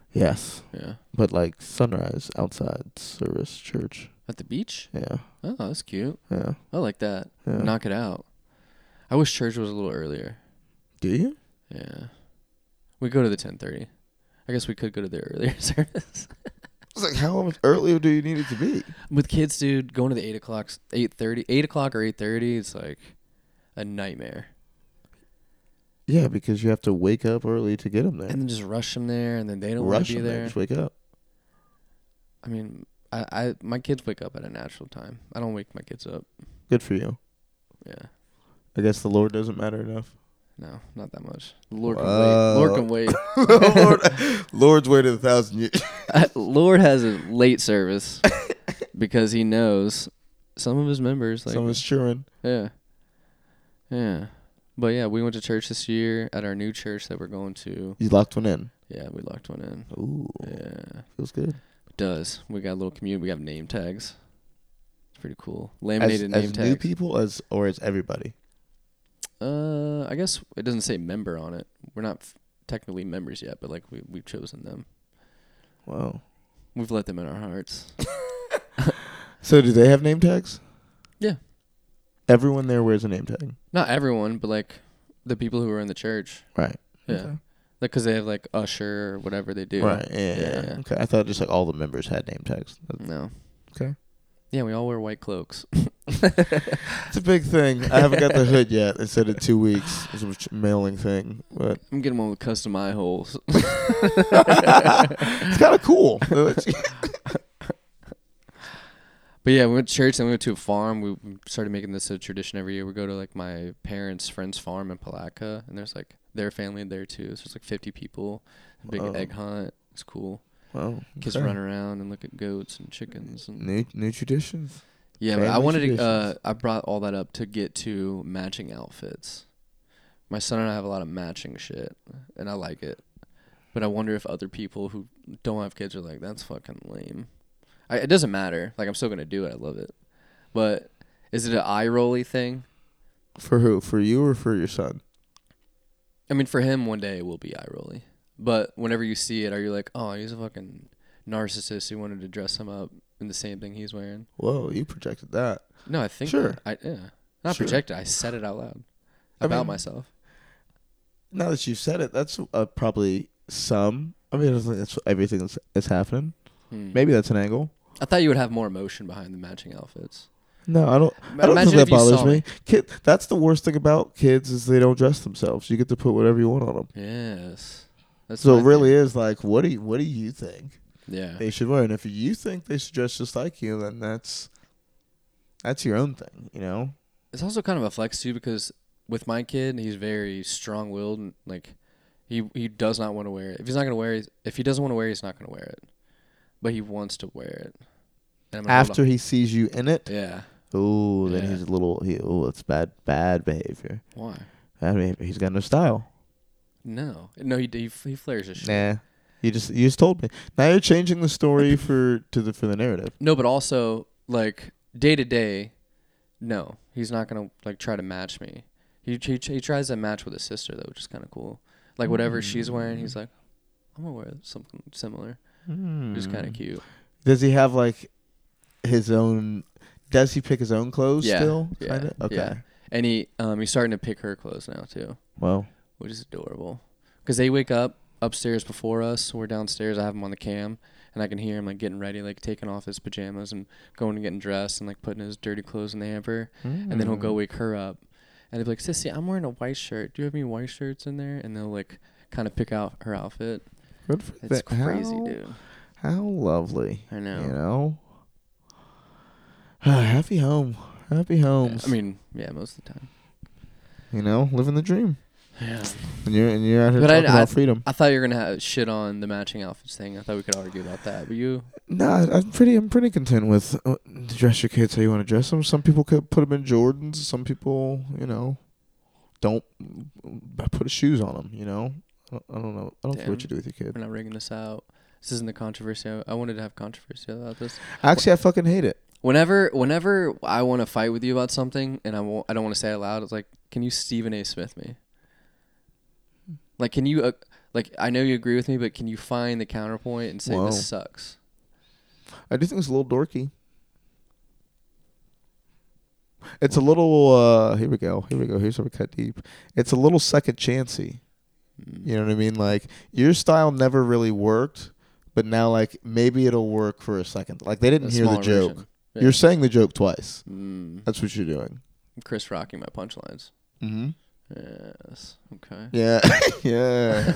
Yes, Yeah. but like sunrise outside service church. At the beach? Yeah, Oh, that's cute. yeah, I like that. yeah. Knock it out. I wish church was a little earlier. Do you? Yeah. We go to the ten thirty. I guess we could go to the earlier service. It's like, how much earlier do you need it to be? With kids, dude, going to the eight o'clock, eight thirty, eight o'clock or eight thirty, it's like a nightmare. Yeah, because you have to wake up early to get them there. And then just rush them there, and then they don't want Rush to be them there. there. Just wake up. I mean, I, I my kids wake up at a natural time. I don't wake my kids up. Good for you. Yeah. I guess the Lord doesn't matter enough. No, not that much. The Lord can Wow. wait. Lord can wait. Lord, Lord's waited a thousand years. Lord has a late service because he knows some of his members. Like, Someone's cheering. yeah. Yeah. But yeah, we went to church this year at our new church that we're going to. You locked one in. Yeah, we locked one in. Ooh, Yeah. feels good. It does. We got a little community. We have name tags. It's pretty cool. As, Laminated name as tags. new people, as or as everybody. Uh, I guess it doesn't say member on it. We're not f- technically members yet, but like we we've chosen them. Wow. We've let them in our hearts. So do they have name tags? Yeah. Everyone there wears a name tag. Not everyone, but like the people who are in the church. Right. Yeah. Okay. Like, because they have like usher or whatever they do. Right. Yeah, yeah, Yeah, yeah. yeah. Okay. I thought just like all the members had name tags. No. Okay. Yeah, we all wear white cloaks. It's a big thing. I haven't got the hood yet. It said in two weeks. It's a mailing thing, but I'm getting one with custom eye holes. it's kind of cool. But yeah, we went to church and we went to a farm. We we started making this a tradition every year. We go to like my parents' friend's farm in Palatka, and there's like their family there too. So it's like fifty people. A big Oh. egg hunt. It's cool. Wow. Kids okay. run around and look at goats and chickens. And New new traditions. yeah, but I family wanted to. Uh, traditions. I brought all that up to get to matching outfits. My son and I have a lot of matching shit, and I like it. But I wonder if other people who don't have kids are like, that's fucking lame. I, it doesn't matter. Like, I'm still going to do it. I love it. But is it an eye-rolly thing? For who? For you or for your son? I mean, for him, one day it will be eye-rolly. But whenever you see it, are you like, oh, he's a fucking narcissist who wanted to dress him up in the same thing he's wearing? Whoa, you projected that. No, I think Sure. that- I, yeah. Not Sure. projected. I said it out loud I about mean- myself. Now that you've said it, that's uh, probably some. I mean, I don't think that's everything that's, that's happening. Hmm. Maybe that's an angle. I thought you would have more emotion behind the matching outfits. No, I don't. M- I don't imagine think if that you bothers saw me. me. Kid, that's the worst thing about kids is they don't dress themselves. You get to put whatever you want on them. Yes. That's So my it really thing. is like, what do you, what do you think Yeah. they should wear? And if you think they should dress just like you, then that's that's your own thing, you know. It's also kind of a flex too because with my kid, he's very strong-willed and like he he does not want to wear it. If he's not gonna wear it, if he doesn't want to wear it, he's not gonna wear it. But he wants to wear it. And I'm like, hold After he sees you in it, on. Yeah. oh, then Yeah. he's a little. He, oh, it's bad, bad behavior. Why? Bad behavior. He's got no style. No. No. He he, he flares his shit. Nah, you just you just told me. Now you're changing the story for to the for the narrative. No, but also like day to day, no, he's not gonna like try to match me. He he, he tries to match with his sister though, which is kind of cool. Like whatever she's wearing, he's like, I'm gonna wear something similar. Which is kind of cute. Does he have like his own? Does he pick his own clothes Yeah, still? yeah, Kinda? Okay. yeah. And he um he's starting to pick her clothes now too, Well, which is adorable. Cause they wake up upstairs before us. We're downstairs. I have him on the cam, and I can hear him like getting ready, like taking off his pajamas and going and getting dressed and like putting his dirty clothes in the hamper. And then he'll go wake her up, and he'll be like, "Sissy, I'm wearing a white shirt. Do you have any white shirts in there?" And they'll like kind of pick out her outfit. good for It's that. crazy, how, dude. How lovely. I know. You know. Happy home. Happy homes. I mean, yeah, most of the time. you know, living the dream. Yeah. And you're and you're out here But I- talking I- about freedom. I thought you were gonna have shit on the matching outfits thing. I thought we could argue about that, but you. Nah, I'm pretty. I'm pretty content with uh, dress your kids how you want to dress them. Some people could put them in Jordans. Some people, you know, don't uh, put shoes on them. You know, I don't, I don't know. I don't care what Damn. you do with your kid. We're not rigging this out. This isn't the controversy. I, I wanted to have controversy about this. Actually, I fucking hate it. Whenever, whenever I want to fight with you about something, and I won't, I don't want to say it loud. It's like, can you Stephen A. Smith me? Like, can you? Uh, Like, I know you agree with me, but can you find the counterpoint and say Wow. this sucks? I do think it's a little dorky. It's a little. Uh, here we go. Here we go. Here's where we cut deep. It's a little second chancey. Mm. You know what I mean? Like your style never really worked, but now like maybe it'll work for a second. Like they didn't A hear the smaller joke. version. Yeah. You're saying the joke twice. Mm. That's what you're doing. Chris rocking my punchlines. Mm-hmm. Yes. Okay. Yeah. Yeah.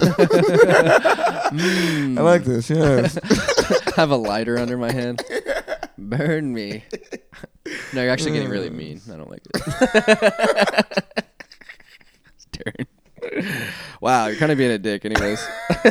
Mm. I like this. Yes. Have a lighter under my hand. Burn me. No, you're actually getting really mean. I don't like it. Turn. Wow, you're kind of being a dick, anyways.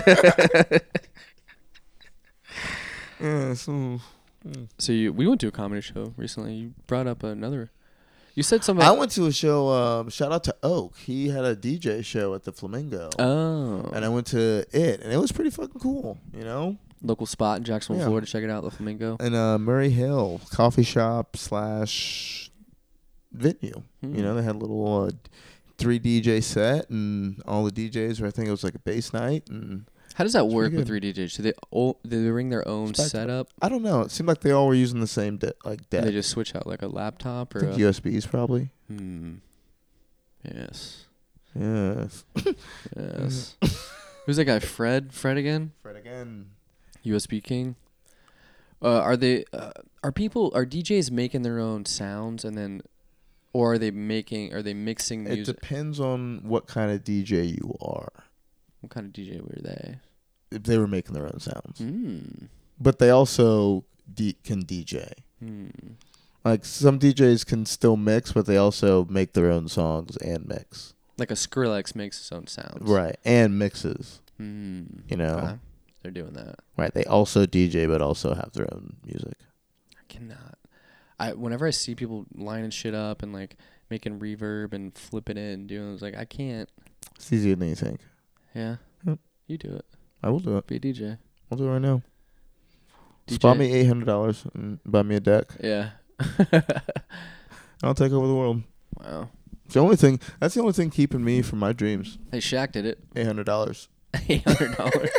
Yeah. So. So you, we went to a comedy show recently. You brought up another. You said something. I went to a show. Um, shout out to Oak. He had a D J show at the Flamingo. Oh. And I went to it, and it was pretty fucking cool. You know. Local spot in Jacksonville, Yeah. Florida. Check it out, the Flamingo. And uh, Murray Hill coffee shop slash venue. Hmm. You know, they had a little uh, three D J set, and all the D Js were. I think it was like a bass night, and How does that It's work pretty with good. three D Js? Do they all, do they bring their own Spectrum. setup? I don't know. It seemed like they all were using the same de- like deck. And they just switch out like a laptop I or think a, U S Bs probably. Hmm. Yes. Yes. Yes. Who's that guy? Fred? Fred again? Fred again. U S B King. Uh, are they? Uh, are people? Are D Js making their own sounds and then, or are they making? Are they mixing It music? depends on what kind of D J you are. What kind of D J were they? If they were making their own sounds, Hmm. but they also D- can D J. Hmm. Like some D Js can still mix, but they also make their own songs and mix. Like a Skrillex makes his own sounds. Right, and mixes. Hmm. You know. Okay. They're doing that. Right, they also D J, but also have their own music. I cannot. I whenever I see people lining shit up and like making reverb and flipping it and doing, it's like I can't. It's easier than you think. Yeah. Yep. You do it. I will do it. Be a D J. I'll do it right now. D J. Spot me eight hundred dollars and buy me a deck. Yeah. I'll take over the world. Wow. It's the only thing. That's the only thing keeping me from my dreams. Hey, Shaq did it. Eight hundred dollars. Eight hundred dollars.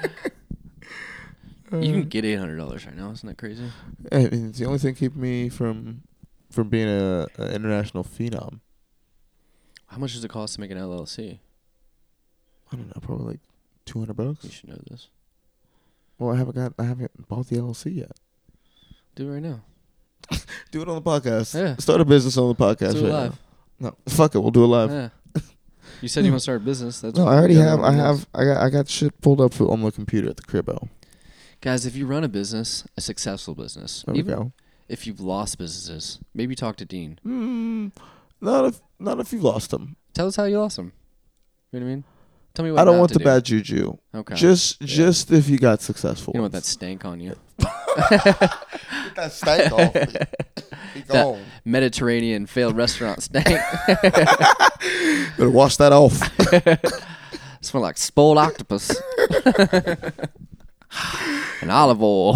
You can get eight hundred dollars right now. Isn't that crazy? I mean, it's the only thing keeping me from from being a, a international phenom. How much does it cost to make an L L C? I don't know, probably like two hundred bucks. You should know this. Well, I haven't got. I haven't bought the L L C yet. Do it right now. Do it on the podcast. Yeah. Start a business on the podcast. Do it right live. now. No, fuck it. We'll do it live. Yeah. You said you want to start a business. That's No, what I already the other have. one I does. have. I got. I got shit pulled up for, on the computer at the cribbo. Guys, if you run a business, a successful business, There we even go. if you've lost businesses, maybe talk to Dean. Mm, not if. Not if you've lost them. Tell us how you lost them. You know what I mean? Tell me what I don't not want to the do. bad juju. Okay. Just, Yeah. just if you got successful. You don't want that stank on you. Get that stank off me. Be That gone. Mediterranean failed restaurant stank. Better wash that off. Smell like spoiled octopus. And olive oil.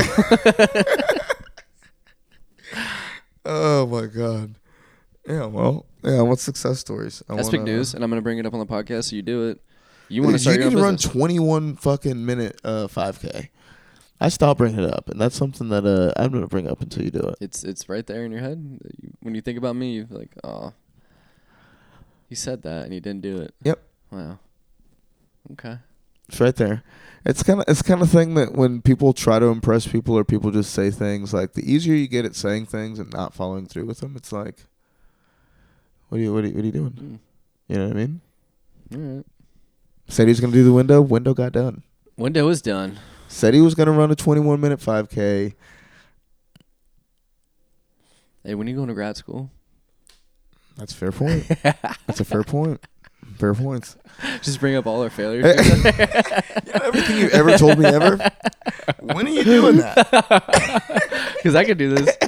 Oh my god. Yeah. Well. Yeah. What success stories? I That's wanna, big news, and I'm going to bring it up on the podcast so you do it. You want to Dude, start you your need own to run business. twenty-one fucking minute uh five K. I stopped bringing it up, and that's something that uh I'm gonna bring up until you do it. It's it's right there in your head. You- When you think about me, you're like, oh, he said that and he didn't do it. Yep. Wow. Okay. It's right there. It's kind of it's kind of thing that when people try to impress people or people just say things, like the easier you get at saying things and not following through with them, it's like, what are you what are you, what are you doing? Mm. You know what I mean? All right. Said he was gonna do the window. Window got done. Window is done. Said he was gonna run a twenty-one minute five K. Hey, when are you going to grad school? That's a fair point. That's a fair point. Fair points. Just bring up all our failures. Everything you've ever told me ever. When are you doing that? Because I could do this.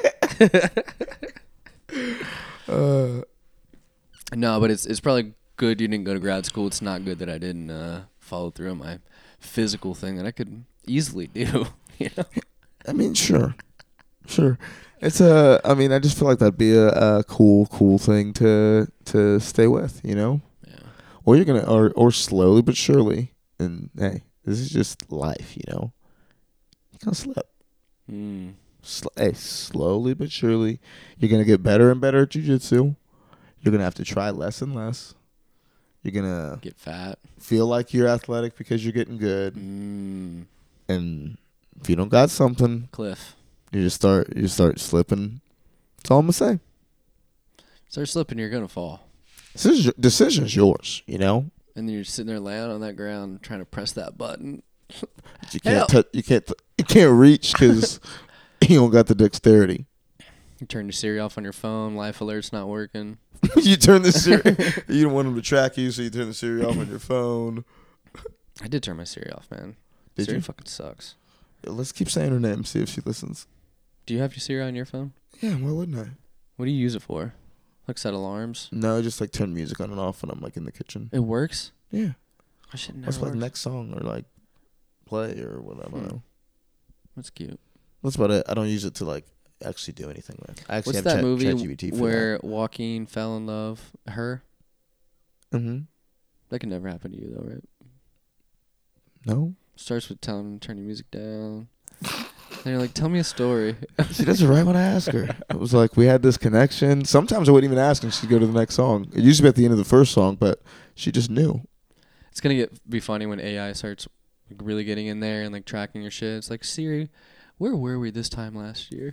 Uh, No, but it's it's probably good you didn't go to grad school. It's not good that I didn't uh, follow through on my physical thing that I could easily do. You know? I mean, sure, sure. It's a. I mean, I just feel like that'd be a, a cool, cool thing to to stay with. You know, Yeah. or you're gonna, or or slowly but surely, And hey, this is just life, you know. You're gonna slip. Mm. Sl- hey, slowly but surely, you're gonna get better and better at jiu-jitsu. You're gonna have to try less and less. You're gonna Get fat. feel like you're athletic because you're getting good. Mm. And if you don't got something, Cliff. you just start you start slipping. That's all I'm gonna say. Start slipping, you're gonna fall. Decision decision's yours, you know. And then you're sitting there laying on that ground trying to press that button. But you can't Help. touch. You can't. You can't reach because you don't got the dexterity. You turn your Siri off on your phone. Life alert's not working. You turn the Siri. You don't want them to track you, so you turn the Siri off on your phone. I did turn my Siri off, man. Did Siri you? fucking sucks. Let's keep saying her name. See if she listens. Do you have your Siri on your phone? Yeah. Why wouldn't I? What do you use it for? Like set alarms? No, I just like turn music on and off when I'm like in the kitchen. It works? Yeah. I should never. That's like works. next song or like play or whatever. I don't Hmm. know. That's cute. That's about it. I don't use it to like actually do anything with. I actually What's have that Chat, movie ChatGPT for where Joaquin fell in love? Her? that. Mm-hmm. That could never happen to you, though, right? No. Starts with telling him to turn your music down. And you're like, tell me a story. She does it right when I ask her. It was like we had this connection. Sometimes I wouldn't even ask and she'd go to the next song. It used to be at the end of the first song, but she just knew. It's gonna get be funny when A I starts like, really getting in there and like tracking your shit. It's like, Siri, where were we this time last year?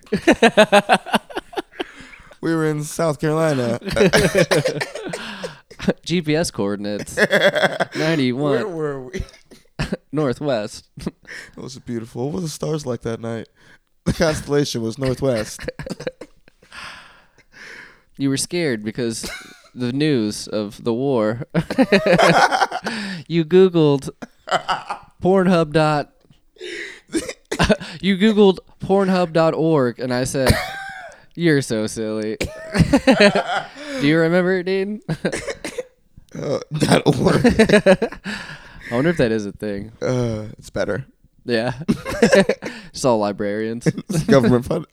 We were in South Carolina. G P S coordinates ninety-one Where were we? northwest. It was beautiful. What were the stars like that night? The constellation was northwest. You were scared because the news of the war. You Googled Pornhub dot. You Googled Pornhub dot org, and I said, "You're so silly." Do you remember, Dean? Uh, dot org. I wonder if that is a thing. Uh, it's better. Yeah. Just all librarians. It's government fund.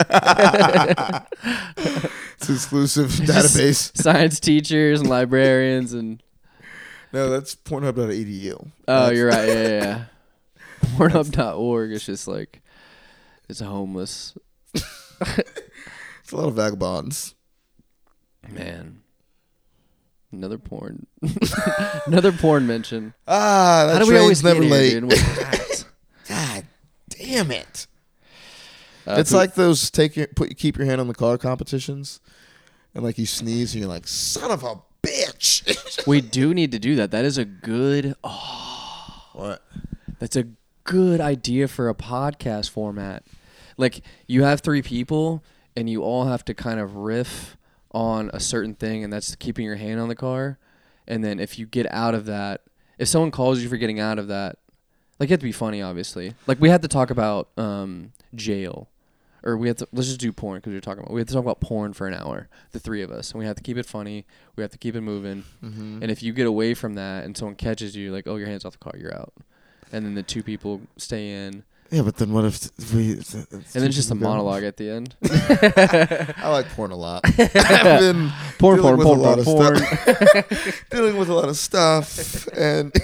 It's an exclusive database. Science teachers and librarians and No, that's Pornhub dot E D U. oh, That's- you're right. Yeah, yeah, yeah. Pornhub dot org is just like it's a homeless It's a lot of vagabonds. man. Another porn. Another porn mention. Ah, that How do we train's always never get late. here, dude? What? God damn it. Uh, It's who- like those take your put keep your hand on the car competitions, and like you sneeze and you're like, son of a bitch. we do need to do that. That is a good. Oh, What? that's a good idea for a podcast format. Like you have three people and you all have to kind of riff on a certain thing, and that's keeping your hand on the car. And then if you get out of that, if someone calls you for getting out of that, like you have to be funny, obviously. Like we had to talk about um, jail, or we have to let's just do porn because we were talking about we have to talk about porn for an hour, the three of us, and we have to keep it funny. We have to keep it moving. Mm-hmm. And if you get away from that and someone catches you, like, oh, your hand's off the car, you're out. And then the two people stay in. Yeah, but then what if if we? And And then it's just a monologue at the end. I like porn a lot. I've been Porn, dealing porn, with porn, a lot porn, of porn. stuff. Dealing with a lot of stuff, and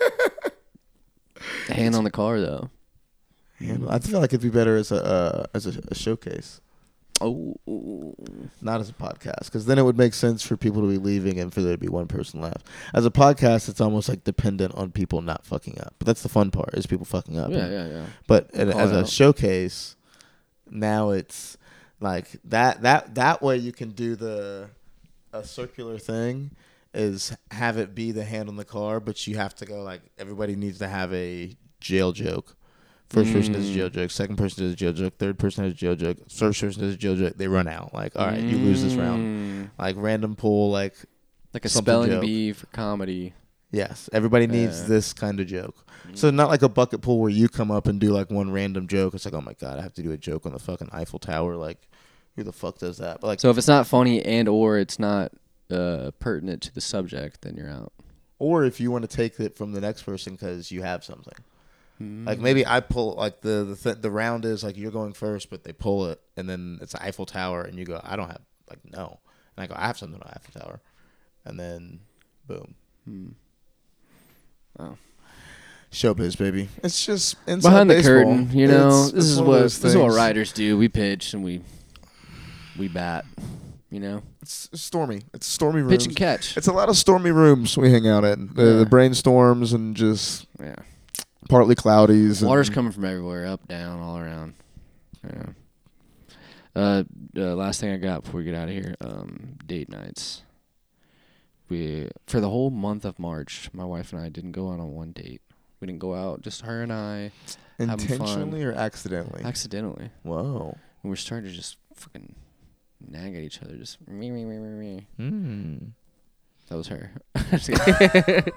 Hand on the car, though. and I feel like it'd be better as a uh, as a, a showcase, Oh. not as a podcast, because then it would make sense for people to be leaving and for there to be one person left. As a podcast, it's almost like dependent on people not fucking up. But that's the fun part, is people fucking up. Yeah, yeah, yeah. But and Call as it a out. showcase, now it's like that that that way you can do the a circular thing is have it be the hand on the car, but you have to go like everybody needs to have a jail joke. First person does a jail Mm. joke, second person does a jail joke, third person has a jail joke, first person does a jail joke, they run out. Like, all right, you lose this round. Mm. Like random pull, like Like a Something spelling joke. bee for comedy. yes, everybody needs Yeah. this kind of joke. So not like a bucket pool where you come up and do like one random joke. It's like, oh my god, I have to do a joke on the fucking Eiffel Tower. Like, who the fuck does that? But like, So if it's not funny and or it's not uh, pertinent to the subject, then you're out. or if you want to take it from the next person because you have something. Mm. Like maybe I pull like the the th- the round is like you're going first, but they pull it and then it's the Eiffel Tower and you go, I don't have like no, and I go, I have something on Eiffel Tower, and then boom. Hmm. Oh. Showbiz, baby. It's just inside Behind the baseball. curtain, you know. It's- this it's is one of what those this is what things. writers do. We pitch and we we bat. You know, It's stormy. It's stormy rooms. pitch and catch. It's a lot of stormy rooms we hang out in. The, Yeah. the brainstorms and just Yeah, partly cloudies. water's and, coming from everywhere, up, down, all around. Yeah. Uh, uh, last thing I got before we get out of here, um, date nights. We for the whole month of March, my wife and I didn't go out on one date. We didn't go out, just her and I, having fun. intentionally or accidentally. accidentally. Whoa. And we're starting to just fucking nag at each other, just me, me, me, me, me. Hmm. That was her. Just kidding.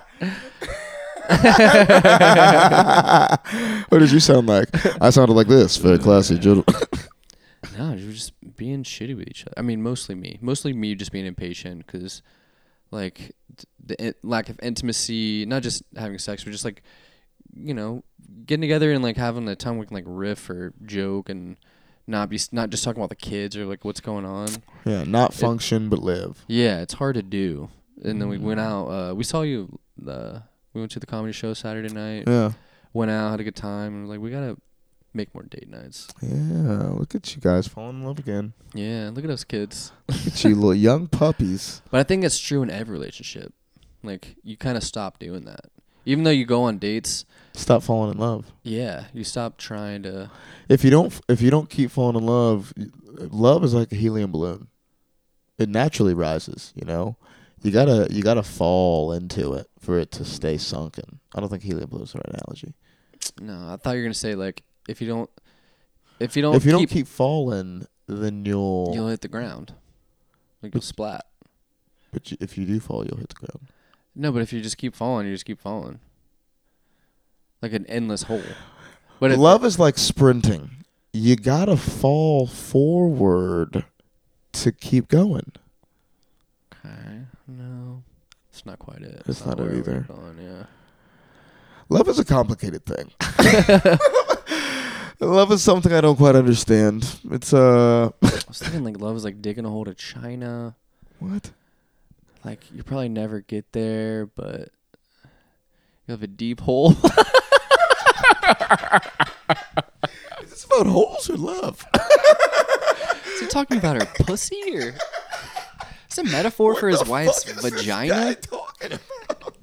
What did you sound like? I sounded like this. Very classy, gentleman. No, we were just being shitty with each other. I mean, mostly me. Mostly me just being impatient because, like, th- the in- lack of intimacy, not just having sex, but just, like, you know, getting together and, like, having a time we can, like, riff or joke and not be not just talking about the kids or, like, what's going on. Yeah, not function but live. Yeah, it's hard to do. And then we went out. Uh, we saw you. Uh, we went to the comedy show Saturday night. Yeah. Went out, had a good time. And we're like, we got to make more date nights. Yeah. Look at you guys falling in love again. Yeah, look at us kids. Look at you little young puppies. But I think it's true in every relationship. Like, you kind of stop doing that. Even though you go on dates, Stop falling in love. yeah, you stop trying to. If you don't, if you don't keep falling in love, love is like a helium balloon. It naturally rises. You know, you gotta you gotta fall into it for it to stay sunken. I don't think helium balloon is the right analogy. No, I thought you were gonna say like if you don't, if you don't, If you keep, don't keep falling, then you'll. you'll hit the ground. Like you'll splat. But you, if you do fall, you'll hit the ground. No, but if you just keep falling, you just keep falling. Like an endless hole. But if, Love is like sprinting. You gotta fall forward to keep going. Okay, no, it's not quite it. It's not it where we're either. going, yeah. Love is a complicated thing. Love is something I don't quite understand. It's uh I was thinking like love is like digging a hole to China. what? Like you probably never get there, but you have a deep hole. Is this about holes or love? Is he talking about her pussy or? Is it a metaphor for his What the wife's fuck is this vagina? guy talking about?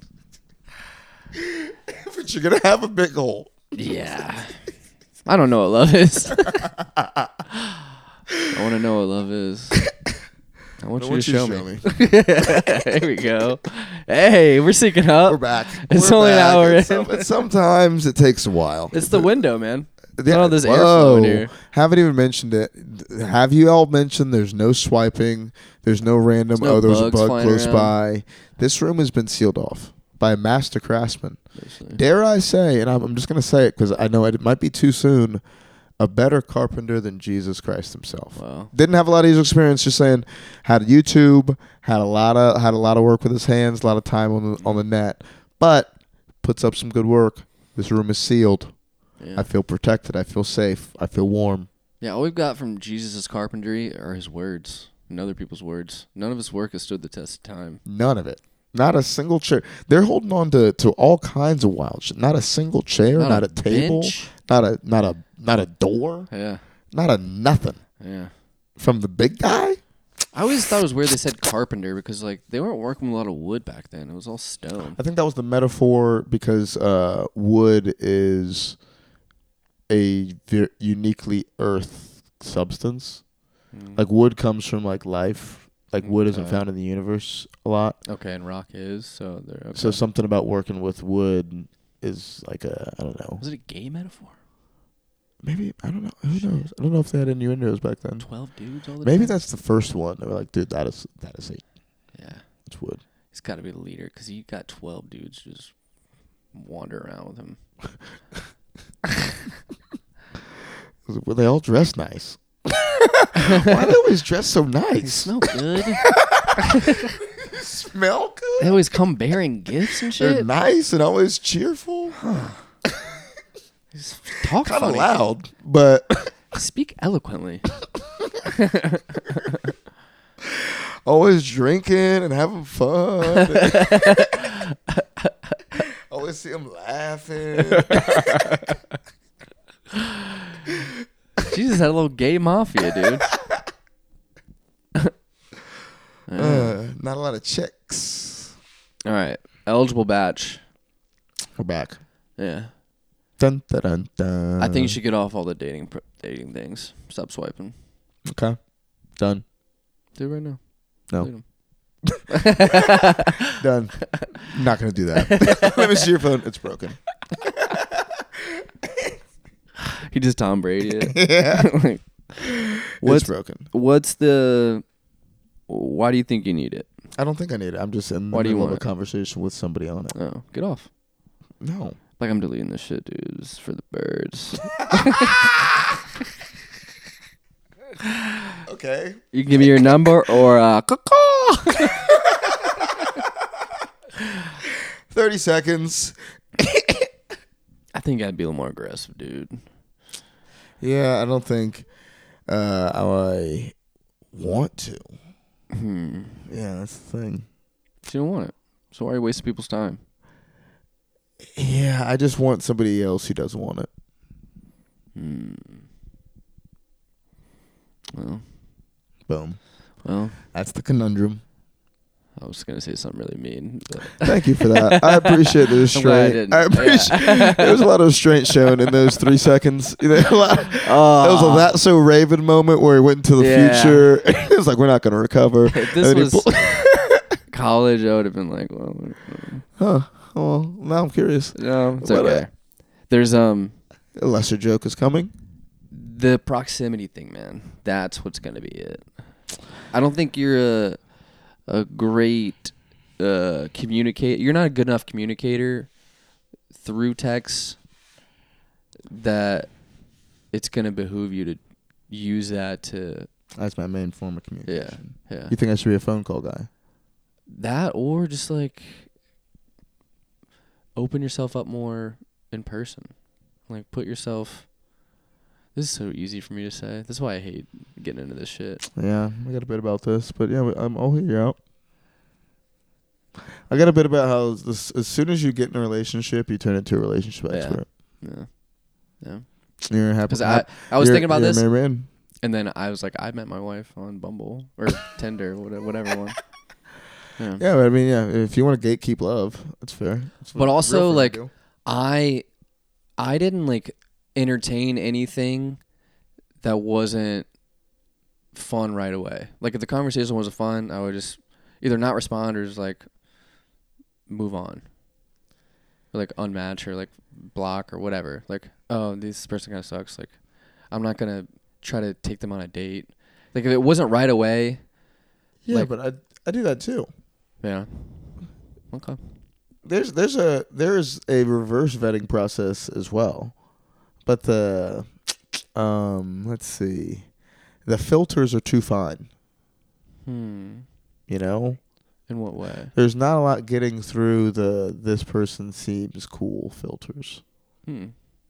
But you're gonna have a big hole. Yeah. I don't know what love is. I want to know what love is. I want I you want to you show, to show me. me. There we go. Hey, we're syncing up. We're back. It's We're only an back. hour And in. some- sometimes it takes a while. It's the window, man. Yeah, Oh, there's whoa. airflow in here. Haven't even mentioned it. Have you all mentioned there's no swiping? There's no random, There's no oh, there's a bugs bug flying close around. by. This room has been sealed off by a master craftsman. Basically. Dare I say, and I'm, I'm just going to say it because I know it might be too soon, a better carpenter than Jesus Christ himself. Wow. Didn't have a lot of user experience, just saying, had YouTube, had a lot of had a lot of work with his hands, a lot of time on the, on the net, but puts up some good work. This room is sealed. Yeah. I feel protected. I feel safe. I feel warm. Yeah, all we've got from Jesus' carpentry are his words and other people's words. None of his work has stood the test of time. None of it. Not a single chair. They're holding on to, to all kinds of wild shit. Not a single chair. Not, Not a, a table. bench. Not a not a not a door. Yeah, Not a nothing yeah. from the big guy. I always thought it was weird they said carpenter because like they weren't working with a lot of wood back then. It was all stone. I think that was the metaphor because uh, wood is a ve- uniquely earth substance. Mm. Like wood comes from like life. Like wood isn't Okay. found in the universe a lot. Okay, and rock is so they're okay. So something about working with wood is like a I don't know. Was it a gay metaphor? Maybe I don't know. Who knows? I don't know if they had innuendos back then. Twelve dudes all the Maybe time. that's the first one. They were like, dude, that is that is it. Yeah, It's wood. he's got to be the leader because he got twelve dudes just wander around with him. Well, they all dress nice. Why do they always dress so They nice? smell good. Smell good. They always come bearing gifts and They're shit. nice and always cheerful. Just talk Kind of funny. loud, but Speak eloquently. always drinking and having fun. Always always see him laughing. Jesus, that little gay mafia, dude. uh, not a lot of chicks. All right, eligible batch. We're back. Yeah, Dun, dun, dun, dun. I think you should get off all the dating pr- dating things. Stop swiping. Okay. Done. Do it right now. No. Delete 'em. Done. Not gonna do that. Let me see your phone. It's broken. He just Tom Brady it. Yeah. Like, It's what's broken. what's the? Why do you think you need it? I don't think I need it. I'm just in the Why do you middle of want a it? conversation with somebody on it. Oh, get off. No. Like, I'm deleting this shit, dude. This is for the birds. Okay. You can give me your number or uh, caw-caw. thirty seconds. I think I'd be a little more aggressive, dude. Yeah, I don't think uh, I want to. Hmm. Yeah, that's the thing. You don't want it. So why are you wasting people's time? Yeah, I just want somebody else who doesn't want it. Hmm. Well, Boom. well, That's the conundrum. I was gonna say something really mean. But Thank you for that. I appreciate the I'm glad I restraint. didn't. I appreciate. Yeah. There was a lot of restraint shown in those three seconds. You know, a lot. Oh, There was a that so Raven moment where he went into the Yeah. future. It was like, we're not going to recover. If And this then he was pull- college, I would have been like, well, huh. Well, now I'm curious. no, it's What, uh, okay. There's um A lesser joke is coming. the proximity thing, man. That's what's gonna be it. I don't think you're a a great uh communicate. You're not a good enough communicator through text that it's gonna behoove you to use that to That's my main form of communication. yeah. You think I should be a phone call guy? That or just like open yourself up more in person. Like put yourself. This is so easy for me to say. That's why I hate getting into this shit. Yeah, I got a bit about this, but yeah, I'm, I'll hear you out. I got a bit about how this, as soon as you get in a relationship, you turn into a relationship Yeah. expert. Yeah. Yeah. You're happy. Because I, I was you're- thinking about you're a this, married man. and then I was like, I met my wife on Bumble or Tinder, whatever, whatever one. Yeah. Yeah, but I mean, yeah, if you want to gatekeep love, that's fair. That's But what also, real friends like, do. I, I didn't like entertain anything that wasn't fun right away. Like if the conversation wasn't fun, I would just either not respond or just like move on, or like unmatch or like block or whatever. Like, oh, this person kind of sucks. Like, I'm not gonna try to take them on a date. Like if it wasn't right away, yeah, like- but I I do that too. yeah. Okay. There's there's a there's a reverse vetting process as well, but the um let's see, the filters are too fine. Hmm. You know, In what way? there's not a lot getting through the this person seems cool filters. Hmm.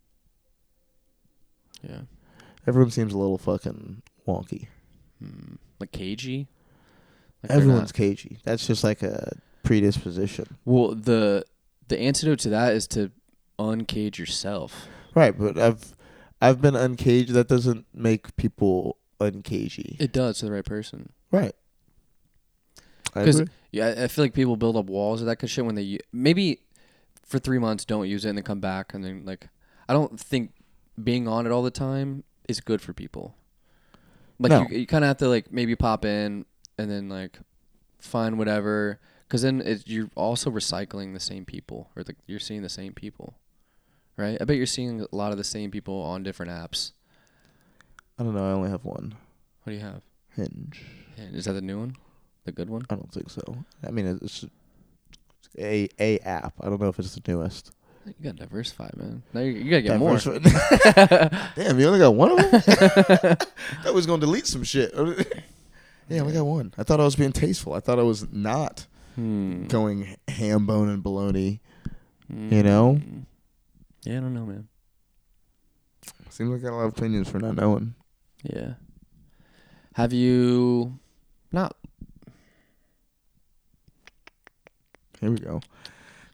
Yeah. Everyone seems a little fucking wonky. Hmm. Like cagey. Like they're Everyone's not- cagey. That's just like a predisposition. Well, the the antidote to that is to uncage yourself. Right, but I've I've been uncaged. That doesn't make people uncagey. It does to the right person. Right. I 'Cause- agree. Yeah, I I feel like people build up walls of that kind of shit when they u- maybe for three months don't use it and then come back and then like I don't think being on it all the time is good for people. Like No. you, you kind of have to like maybe pop in and then like find whatever, because then it, you're also recycling the same people or the, you're seeing the same people, right? I bet you're seeing a lot of the same people on different apps. I don't know. I only have one. What do you have? Hinge. Yeah, is that the new one? The good one? I don't think so. I mean, it's a a app. I don't know if it's the newest. You gotta diversify, man. Now you, you gotta get more. Diversify- Damn, you only got one of them? I was gonna delete some shit. Yeah, I only got one. I thought I was being tasteful. I thought I was not Hmm. going ham, bone, and bologna. You know? Mm. Yeah, I don't know, man. Seems like I got a lot of opinions for not knowing. Yeah. Have you not? Here we go.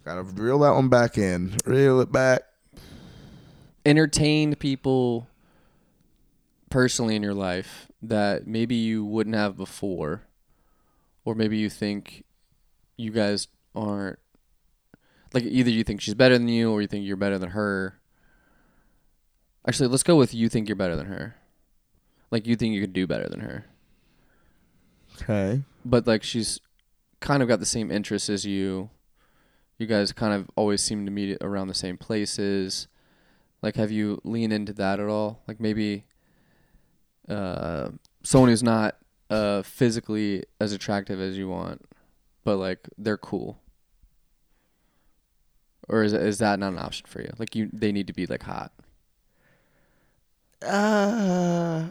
Gotta reel that one back in. Reel it back. Entertained people personally in your life that maybe you wouldn't have before, or maybe you think you guys aren't, like, either you think she's better than you or you think you're better than her. Actually, let's go with you think you're better than her. Like, you think you could do better than her. Okay. But, like, she's kind of got the same interests as you. You guys kind of always seem to meet around the same places. Like, have you leaned into that at all? Like, maybe uh, someone who's not uh, physically as attractive as you want, but, like, they're cool. Or is is that not an option for you? Like, you, they need to be, like, hot. Uh,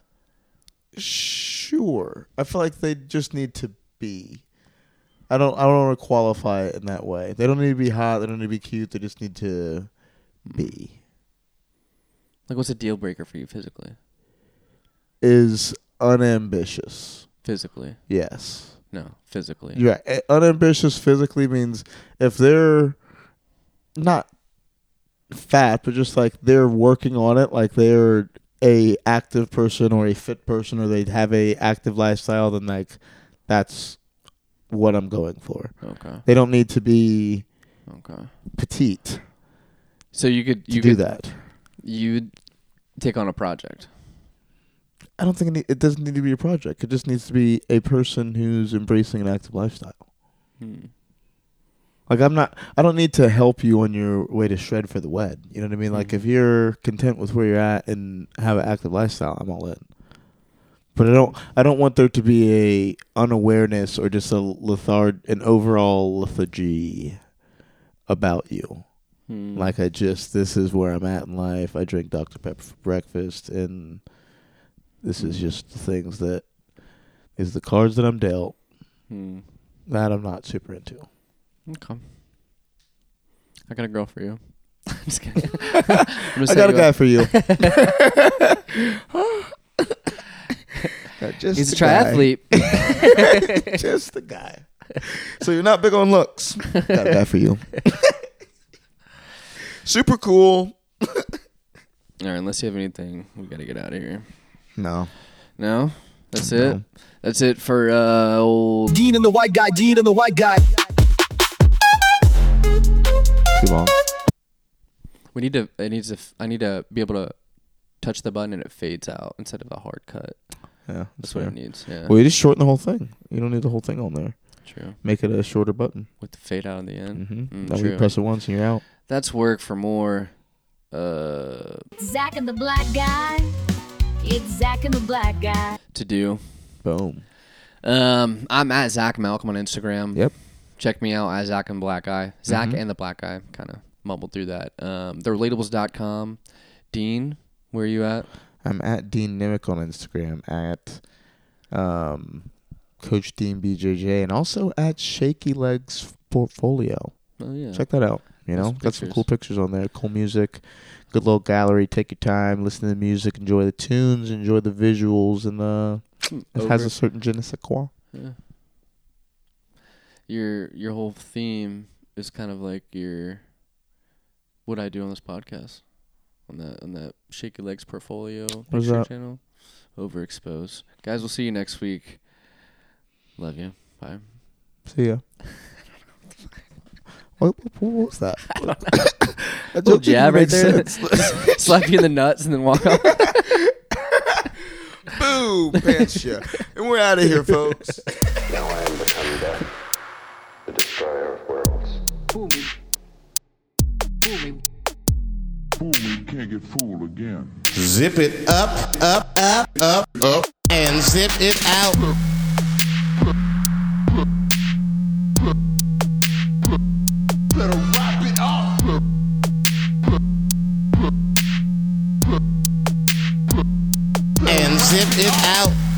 sure. I feel like they just need to be. I don't. I don't want to qualify it in that way. They don't need to be hot. They don't need to be cute. They just need to be. Like, what's a deal breaker for you physically? Is unambitious. Physically? Yes. No, physically. Yeah. Uh, unambitious physically means if they're not fat, but just like they're working on it, like they're a active person or a fit person, or they have a active lifestyle, then like that's what I'm going for. Okay. They don't need to be Okay. petite. So you could you to do could, that. You'd take on a project. I don't think it, need, it doesn't need to be a project. It just needs to be a person who's embracing an active lifestyle. Hmm. Like I'm not. I don't need to help you on your way to shred for the wed. You know what I mean? Like Mm-hmm. if you're content with where you're at and have an active lifestyle, I'm all in. But I don't. I don't want there to be a unawareness or just a lethard, an overall lethargy about you. Hmm. Like I just, this is where I'm at in life. I drink Doctor Pepper for breakfast, and this is just the things that is the cards that I'm dealt. Hmm. That I'm not super into. Okay. I got a girl for you. I'm just kidding. I'm just I got a saying guy for you. Just He's a guy. triathlete. Just the guy. So you're not big on looks. Got a guy for you. Super cool. All right, unless you have anything, we got to get out of here. No. No? That's No. it? That's it for uh, old... Dean and the white guy, Dean and the white guy. Too long. We need to... It needs to... I need to be able to touch the button and it fades out instead of a hard cut. Yeah. That's what it needs. Yeah. Well, you just shorten the whole thing. You don't need the whole thing on there. True. Make it a shorter button. With the fade out in the end. Mm-hmm. Mm, that way true. you press it once and you're out. That's work for more... Uh, Zach and the black guy. It's Zach and the black guy. to do. Boom. Um, I'm at Zach Malcolm on Instagram. Yep. Check me out at Zach and Black Guy. Zach Mhm. and the Black Guy. Kind of mumbled through that. Um, the relatables dot com. Dean, where are you at? I'm at Dean Nimick on Instagram, at um, Coach Dean B J J, and also at Shaky Legs Portfolio. Oh yeah. Check that out. You There's know, some got some pictures. cool pictures on there. Cool music. Good little gallery. Take your time, listen to the music, enjoy the tunes, enjoy the visuals, and uh, it has Over- a certain je ne sais quoi. Yeah. Your your whole theme is kind of like your what I do on this podcast. On that on that Shaky Legs Portfolio What is picture that? channel. Overexposed. Guys, we'll see you next week. Love you. Bye. See ya. What, what was that? That Little joke didn't jab right make there. sense. Slap you in the nuts and then walk off. Boom, pants you. And we're out of here, folks. Now I am become death, the destroyer of worlds. Fool me. Fool me. Fool me, can't get fooled again. Zip it up, up, up, up, up, and zip it out. Better wrap it up. And zip it out.